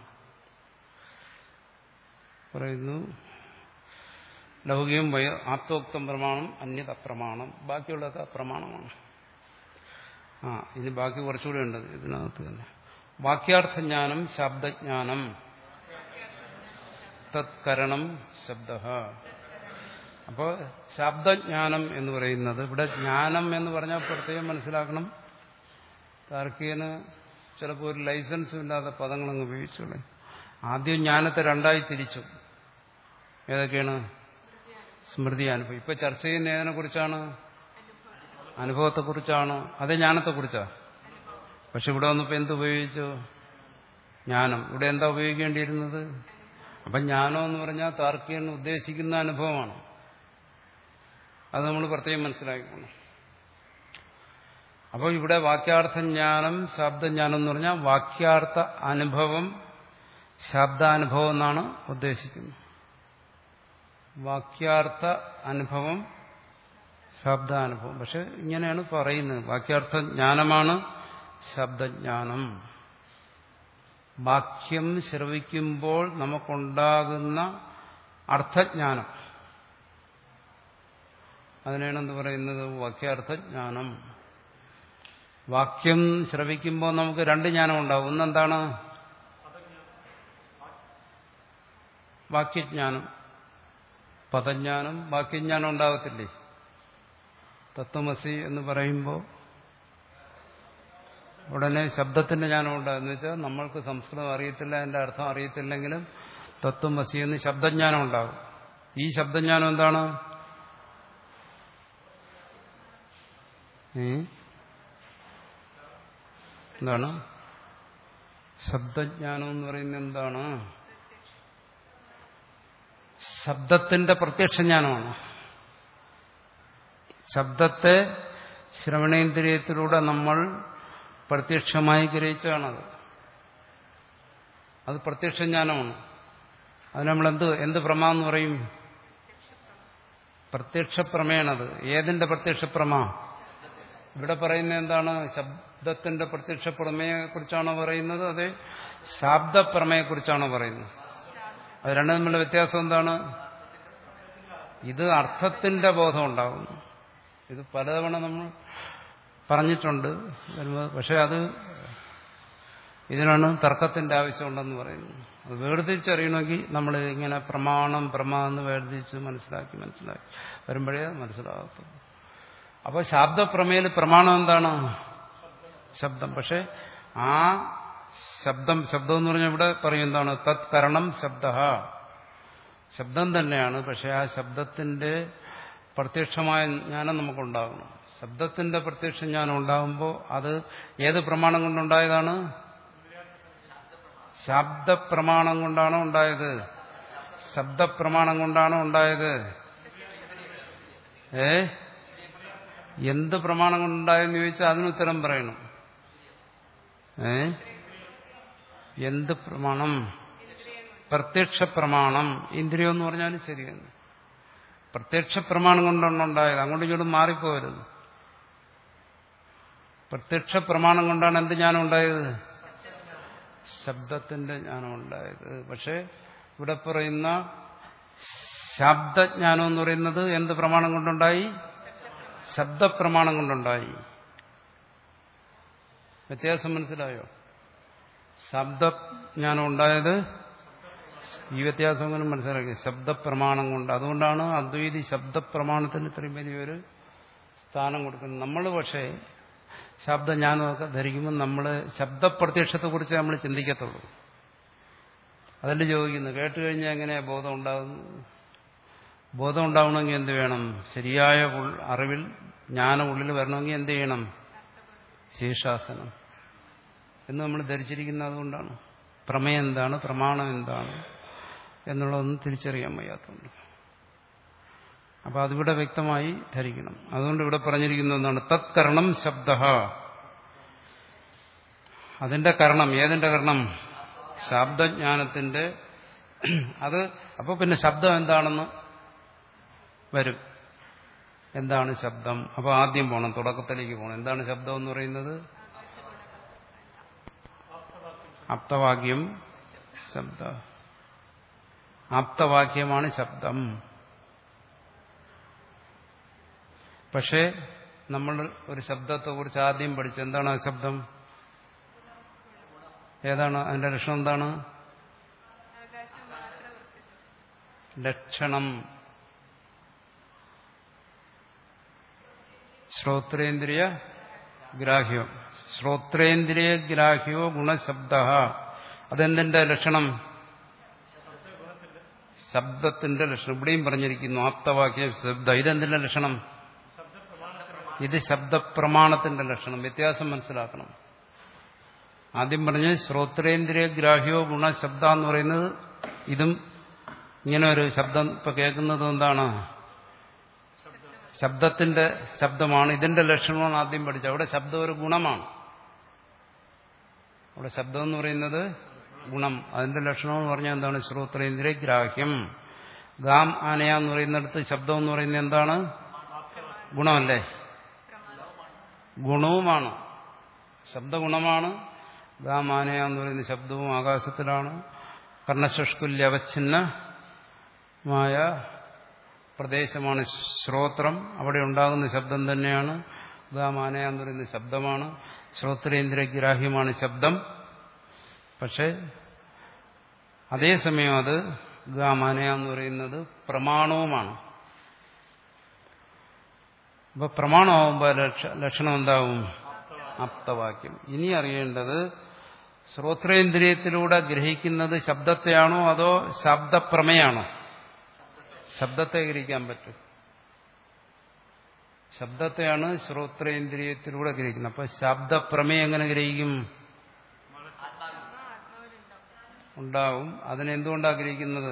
A: പറയുന്നു ലൗകികം വയ ആപ്തോക്തം പ്രമാണം, അന്യത് അപ്രമാണം, ബാക്കിയുള്ളതൊക്കെ അപ്രമാണമാണ്. ആ ഇനി ബാക്കി കുറച്ചുകൂടെ ഉണ്ട് ഇതിനകത്ത് തന്നെ. വാക്യാർത്ഥജ്ഞാനം ശബ്ദജ്ഞാനം, തത്കരണം ശബ്ദ. അപ്പോൾ ശബ്ദജ്ഞാനം എന്ന് പറയുന്നത്, ഇവിടെ ജ്ഞാനം എന്ന് പറഞ്ഞാൽ പ്രത്യേകം മനസ്സിലാക്കണം. താർക്കികന് ചിലപ്പോൾ ഒരു ലൈസൻസും ഇല്ലാത്ത പദങ്ങളങ്ങ് ഉപയോഗിച്ചോളെ. ആദ്യം ജ്ഞാനത്തെ രണ്ടായി തിരിച്ചു. ഏതൊക്കെയാണ്? സ്മൃതി, അനുഭവം. ഇപ്പൊ ചർച്ച ചെയ്യുന്ന ഏതിനെ കുറിച്ചാണ്? അനുഭവത്തെക്കുറിച്ചാണ്. അതേ ജ്ഞാനത്തെക്കുറിച്ചാണ്. പക്ഷെ ഇവിടെ വന്നപ്പോൾ എന്തുപയോഗിച്ചു? ജ്ഞാനം. ഇവിടെ എന്താ ഉപയോഗിക്കേണ്ടിയിരുന്നത്? അപ്പം ജ്ഞാനം എന്ന് പറഞ്ഞാൽ താർക്കികൻ ഉദ്ദേശിക്കുന്ന അനുഭവമാണ്. അത് നമ്മൾ പ്രത്യേകം മനസ്സിലാക്കണം. അപ്പോൾ ഇവിടെ വാക്യാർത്ഥജ്ഞാനം ശബ്ദജ്ഞാനം എന്ന് പറഞ്ഞാൽ വാക്യാർത്ഥ അനുഭവം ശബ്ദാനുഭവം എന്നാണ് ഉദ്ദേശിക്കുന്നത്. വാക്യാർത്ഥ അനുഭവം ശബ്ദാനുഭവം. പക്ഷെ ഇങ്ങനെയാണ് പറയുന്നത്. വാക്യാർത്ഥ ജ്ഞാനമാണ് ശബ്ദജ്ഞാനം. വാക്യം ശ്രവിക്കുമ്പോൾ നമുക്കുണ്ടാകുന്ന അർത്ഥജ്ഞാനം, അതിനാണ് എന്ത് പറയുന്നത്? വാക്യാർത്ഥജ്ഞാനം. വാക്യം ശ്രവിക്കുമ്പോൾ നമുക്ക് രണ്ട് ജ്ഞാനം ഉണ്ടാവും. ഒന്നെന്താണ്? വാക്യജ്ഞാനം. പദജ്ഞാനം, വാക്യജ്ഞാനം ഉണ്ടാകത്തില്ലേ? തത്വമസി എന്ന് പറയുമ്പോൾ ഉടനെ ശബ്ദത്തിന്റെ ജ്ഞാനം ഉണ്ടാകുന്ന വെച്ചാൽ നമ്മൾക്ക് സംസ്കൃതം അറിയത്തില്ല, അതിന്റെ അർത്ഥം അറിയത്തില്ലെങ്കിലും തത്വമസി എന്ന് ശബ്ദജ്ഞാനം ഉണ്ടാകും. ഈ ശബ്ദജ്ഞാനം എന്താണ്? എന്താണ് ശബ്ദജ്ഞാനം എന്ന് പറയുന്നത്? എന്താണ്? ശബ്ദത്തിന്റെ പ്രത്യക്ഷജ്ഞാനമാണ്. ശബ്ദത്തെ ശ്രവണേന്ദ്രിയത്തിലൂടെ നമ്മൾ പ്രത്യക്ഷമായി ഗ്രഹിച്ചാണത്. അത് പ്രത്യക്ഷജ്ഞാനമാണ്. അത് നമ്മൾ എന്ത് എന്ത് പ്രമ എന്ന് പറയും? പ്രത്യക്ഷപ്രമേണത്. ഏതിന്റെ പ്രത്യക്ഷപ്രമ? ഇവിടെ പറയുന്നത് എന്താണ്? ശബ്ദത്തിന്റെ പ്രത്യക്ഷപ്രമയെ കുറിച്ചാണോ പറയുന്നത്? അതെ ശാബ്ദപ്രമയെ കുറിച്ചാണോ പറയുന്നത്? അത് രണ്ടും തമ്മിലുള്ള വ്യത്യാസം എന്താണ്? ഇത് അർത്ഥത്തിന്റെ ബോധം ഉണ്ടാകുന്നു. ഇത് പലതവണ നമ്മൾ പറഞ്ഞിട്ടുണ്ട്. പക്ഷെ അത് ഇതിനാണ് തർക്കത്തിന്റെ ആവശ്യമുണ്ടെന്ന് പറയുന്നത്. അത് വേർതിരിച്ചറിയണമെങ്കിൽ നമ്മൾ ഇങ്ങനെ പ്രമാണം പ്രമാ എന്ന് വേർതിരിച്ച് മനസ്സിലാക്കി മനസ്സിലാക്കി വരുമ്പോഴേ മനസ്സിലാകത്തുള്ളൂ. അപ്പോൾ ശബ്ദപ്രമേയിൽ പ്രമാണം എന്താണ്? ശബ്ദം. പക്ഷെ ആ ശബ്ദം ശബ്ദം എന്ന് പറഞ്ഞാൽ ഇവിടെ പറയും എന്താണ്? തത് കരണം ശബ്ദ. ശബ്ദം തന്നെയാണ്. പക്ഷെ ആ ശബ്ദത്തിന്റെ പ്രത്യക്ഷമായ ജ്ഞാനം നമുക്കുണ്ടാകണം. ശബ്ദത്തിന്റെ പ്രത്യക്ഷ ജ്ഞാനം ഉണ്ടാകുമ്പോൾ അത് ഏത് പ്രമാണം കൊണ്ടുണ്ടായതാണ്? ശബ്ദപ്രമാണം കൊണ്ടാണ് ഉണ്ടായത്. ശബ്ദപ്രമാണം കൊണ്ടാണ് ഉണ്ടായത്. ഏ എന്ത് പ്രമാണം കൊണ്ടുണ്ടായെന്ന് ചോദിച്ചാൽ അതിനുത്തരം പറയണം. ഏ എന്ത് പ്രമാണം? പ്രത്യക്ഷ പ്രമാണം. ഇന്ദ്രിയം എന്ന് പറഞ്ഞാലും ശരിയാണ്. പ്രത്യക്ഷ പ്രമാണം കൊണ്ടാണ് ഉണ്ടായത്. അങ്ങോട്ടും ഇങ്ങോട്ടും മാറിപ്പോകരുത്. പ്രത്യക്ഷ പ്രമാണം കൊണ്ടാണ് എന്ത് ജ്ഞാനം ഉണ്ടായത്? ശബ്ദത്തിന്റെ ജ്ഞാനം ഉണ്ടായത്. പക്ഷെ ഇവിടെ പറയുന്ന ശബ്ദജ്ഞാനം എന്ന് പറയുന്നത് എന്ത് പ്രമാണം കൊണ്ടുണ്ടായി? ശബ്ദപ്രമാണം കൊണ്ടുണ്ടായി. വ്യത്യാസം മനസ്സിലായോ? ശബ്ദജ്ഞാനം ഉണ്ടായത് ഈ വ്യത്യാസം അങ്ങനെ മനസ്സിലാക്കി. ശബ്ദപ്രമാണം കൊണ്ട്. അതുകൊണ്ടാണ് അദ്വൈതി ശബ്ദപ്രമാണത്തിന് ഇത്രയും വലിയൊരു സ്ഥാനം കൊടുക്കുന്നത്. നമ്മൾ പക്ഷേ ശബ്ദജ്ഞാനമൊക്കെ ധരിക്കുമ്പോൾ നമ്മൾ ശബ്ദപ്രത്യക്ഷത്തെക്കുറിച്ച് നമ്മൾ ചിന്തിക്കത്തുള്ളൂ. അതല്ല ചോദിക്കുന്നത്. കേട്ട് കഴിഞ്ഞാൽ എങ്ങനെയാ ബോധം ഉണ്ടാകുന്നത്? ബോധം ഉണ്ടാവണമെങ്കിൽ എന്ത് വേണം? ശരിയായ അറിവിൽ ജ്ഞാനം ഉള്ളിൽ വരണമെങ്കിൽ എന്ത് ചെയ്യണം? ശീർഷാസനം എന്ന് നമ്മൾ ധരിച്ചിരിക്കുന്നത്. അതുകൊണ്ടാണ് പ്രമേയം എന്താണ്, പ്രമാണം എന്താണ് എന്നുള്ളതൊന്നും തിരിച്ചറിയാൻ വയ്യാത്തതുകൊണ്ട്. അപ്പൊ അതിവിടെ വ്യക്തമായി ധരിക്കണം. അതുകൊണ്ട് ഇവിടെ പറഞ്ഞിരിക്കുന്നത് എന്താണ്? തത് കരണം ശബ്ദ. അതിന്റെ കരണം. ഏതിന്റെ കരണം? ശബ്ദജ്ഞാനത്തിന്റെ. അത് അപ്പൊ പിന്നെ ശബ്ദം എന്താണെന്ന് വരും. എന്താണ് ശബ്ദം? അപ്പൊ ആദ്യം പോകണം, തുടക്കത്തിലേക്ക് പോകണം. എന്താണ് ശബ്ദം എന്ന് പറയുന്നത്? ആപ്തവാക്യം ശബ്ദ. ആപ്തവാക്യമാണ് ശബ്ദം. പക്ഷേ നമ്മൾ ഒരു ശബ്ദത്തെ കുറിച്ച് ആദ്യം പഠിച്ചു. എന്താണ് ആ ശബ്ദം? ഏതാണ് അതിന്റെ ലക്ഷണം? എന്താണ് ലക്ഷണം? ശ്രോത്രേന്ദ്രിയ ഗ്രാഹ്യോ. ശ്രോത്രേന്ദ്രിയ ഗ്രാഹ്യോ ഗുണശബ്ദ. അതെന്തിന്റെ ലക്ഷണം? ശബ്ദത്തിന്റെ ലക്ഷണം. ഇവിടെയും പറഞ്ഞിരിക്കുന്നു ആപ്തവാക്യ ശബ്ദ. ഇതെന്തിന്റെ ലക്ഷണം? ഇത് ശബ്ദപ്രമാണത്തിന്റെ ലക്ഷണം. വ്യത്യാസം മനസ്സിലാക്കണം. ആദ്യം പറഞ്ഞ് ശ്രോത്രേന്ദ്രിയ ഗ്രാഹ്യോ ഗുണശബ്ദ എന്ന് പറയുന്നത് ഇതും ഇങ്ങനെ ഒരു ശബ്ദം ഇപ്പൊ കേൾക്കുന്നത് എന്താണ്? ശബ്ദത്തിന്റെ ശബ്ദമാണ്. ഇതിന്റെ ലക്ഷണമാണ് ആദ്യം പഠിച്ചത്. അവിടെ ശബ്ദം ഒരു ഗുണമാണ്. അവിടെ ശബ്ദം എന്ന് പറയുന്നത് ഗുണം. അതിന്റെ ലക്ഷണം എന്ന് പറഞ്ഞാൽ എന്താണ്? ശ്രോത്രേന്ദ്രിയ ഗ്രാഹ്യം. ഗാം ആനയ എന്ന് പറയുന്നിടത്ത് ശബ്ദം എന്ന് പറയുന്നത് എന്താണ്? ഗുണമല്ലേ? ഗുണവുമാണ്. ശബ്ദഗുണമാണ്. ഗാം ആനയ എന്ന് പറയുന്ന ശബ്ദവും ആകാശത്തിലാണ്. കർണശുഷ്കുല്യ അവച്ഛിന്നമായ പ്രദേശമാണ് ശ്രോത്രം. അവിടെ ഉണ്ടാകുന്ന ശബ്ദം തന്നെയാണ് ഗാം ആനയ എന്ന് പറയുന്ന ശബ്ദമാണ്. ശ്രോത്രേന്ദ്രഗ്രാഹ്യമാണ് ശബ്ദം. പക്ഷെ അതേസമയം അത് ഗാം ആനയ എന്ന് പറയുന്നത് പ്രമാണവുമാണ്. അപ്പൊ പ്രമാണമാകുമ്പോൾ ലക്ഷണം എന്താവും? ആപ്തവാക്യം. ഇനി അറിയേണ്ടത് ശ്രോത്രേന്ദ്രിയത്തിലൂടെ ഗ്രഹിക്കുന്നത് ശബ്ദത്തെയാണോ അതോ ശബ്ദപ്രമയാണോ? ശബ്ദത്തെ ഗ്രഹിക്കാൻ പറ്റും. ശബ്ദത്തെയാണ് ശ്രോത്രേന്ദ്രിയത്തിലൂടെ ഗ്രഹിക്കുന്നത്. അപ്പൊ ശബ്ദപ്രമേയം എങ്ങനെ ഗ്രഹിക്കും? ഉണ്ടാവും. അതിനെന്തുകൊണ്ടാണ് ഗ്രഹിക്കുന്നത്?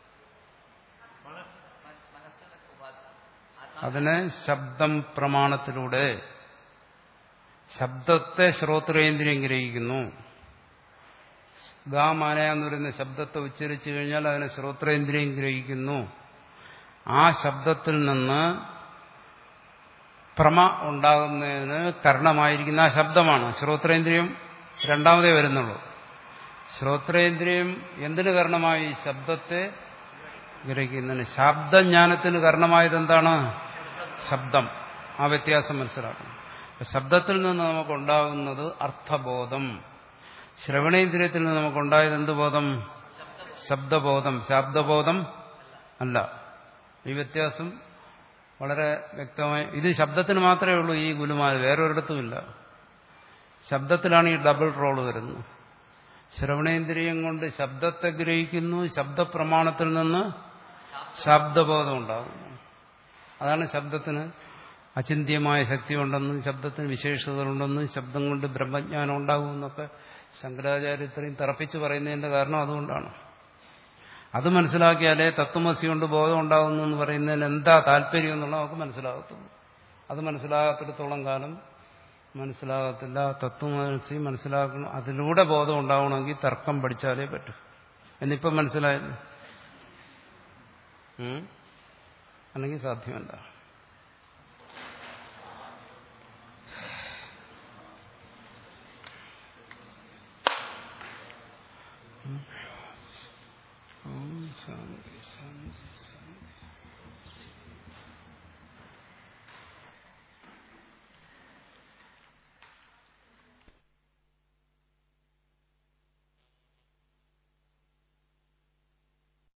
A: അതിനെ ശബ്ദം പ്രമാണത്തിലൂടെ ശബ്ദത്തെ ശ്രോത്രേന്ദ്രിയം ഗ്രഹിക്കുന്നു. ഗാമാനയ എന്ന് പറയുന്ന ശബ്ദത്തെ ഉച്ചരിച്ചു കഴിഞ്ഞാൽ അതിനെ ശ്രോത്രേന്ദ്രിയം ഗ്രഹിക്കുന്നു. ആ ശബ്ദത്തിൽ നിന്ന് പ്രമ ഉണ്ടാകുന്നതിന് കാരണമായിരിക്കുന്ന ആ ശബ്ദമാണ്. ശ്രോത്രേന്ദ്രിയം രണ്ടാമതേ വരുന്നുള്ളൂ. ശ്രോത്രേന്ദ്രിയം എന്തിനു കാരണമായി? ശബ്ദത്തെ ഗ്രഹിക്കുന്നതിന്. ശബ്ദജ്ഞാനത്തിന് കാരണമായത് എന്താണ്? ശബ്ദം. ആ വ്യത്യാസം മനസ്സിലാക്കണം. ശബ്ദത്തിൽ നിന്ന് നമുക്കുണ്ടാകുന്നത് അർത്ഥബോധം. ശ്രവണേന്ദ്രിയത്തിൽ നിന്ന് നമുക്കുണ്ടായത് എന്ത് ബോധം? ശബ്ദബോധം. ശബ്ദബോധം അല്ല. ഈ വ്യത്യാസം വളരെ വ്യക്തമായി. ഇത് ശബ്ദത്തിന് മാത്രമേ ഉള്ളൂ ഈ ഗുലുമാല, വേറൊരിടത്തുമില്ല. ശബ്ദത്തിലാണ് ഈ ഡബിൾ റോള് വരുന്നത്. ശ്രവണേന്ദ്രിയം കൊണ്ട് ശബ്ദത്തെ ഗ്രഹിക്കുന്നു, ശബ്ദപ്രമാണത്തിൽ നിന്ന് ശബ്ദബോധം ഉണ്ടാകുന്നു. അതാണ് ശബ്ദത്തിന് അചിന്ത്യമായ ശക്തി ഉണ്ടെന്നും ശബ്ദത്തിന് വിശേഷതകളുണ്ടെന്നും ശബ്ദം കൊണ്ട് ബ്രഹ്മജ്ഞാനം ഉണ്ടാകുമെന്നൊക്കെ ശങ്കരാചാര്യ ഇത്രയും തറപ്പിച്ച് പറയുന്നതിന്റെ കാരണം അതുകൊണ്ടാണ്. അത് മനസ്സിലാക്കിയാലേ തത്വമസി കൊണ്ട് ബോധം ഉണ്ടാകുന്നു എന്ന് പറയുന്നതിന് എന്താ താല്പര്യം എന്നുള്ളത് നമുക്ക് മനസ്സിലാകത്തുള്ളൂ. അത് മനസ്സിലാകാത്തിടത്തോളം കാലം മനസ്സിലാകത്തില്ല. തത്വമസി മനസ്സിലാക്കണം. അതിലൂടെ ബോധം ഉണ്ടാവണമെങ്കിൽ തർക്കം പഠിച്ചാലേ പറ്റൂ. എന്നിപ്പം മനസ്സിലായല്ലോ. അല്ലെങ്കിൽ സാധ്യമല്ല. ഓം ശാന്തി ശാന്തി ശാന്തി.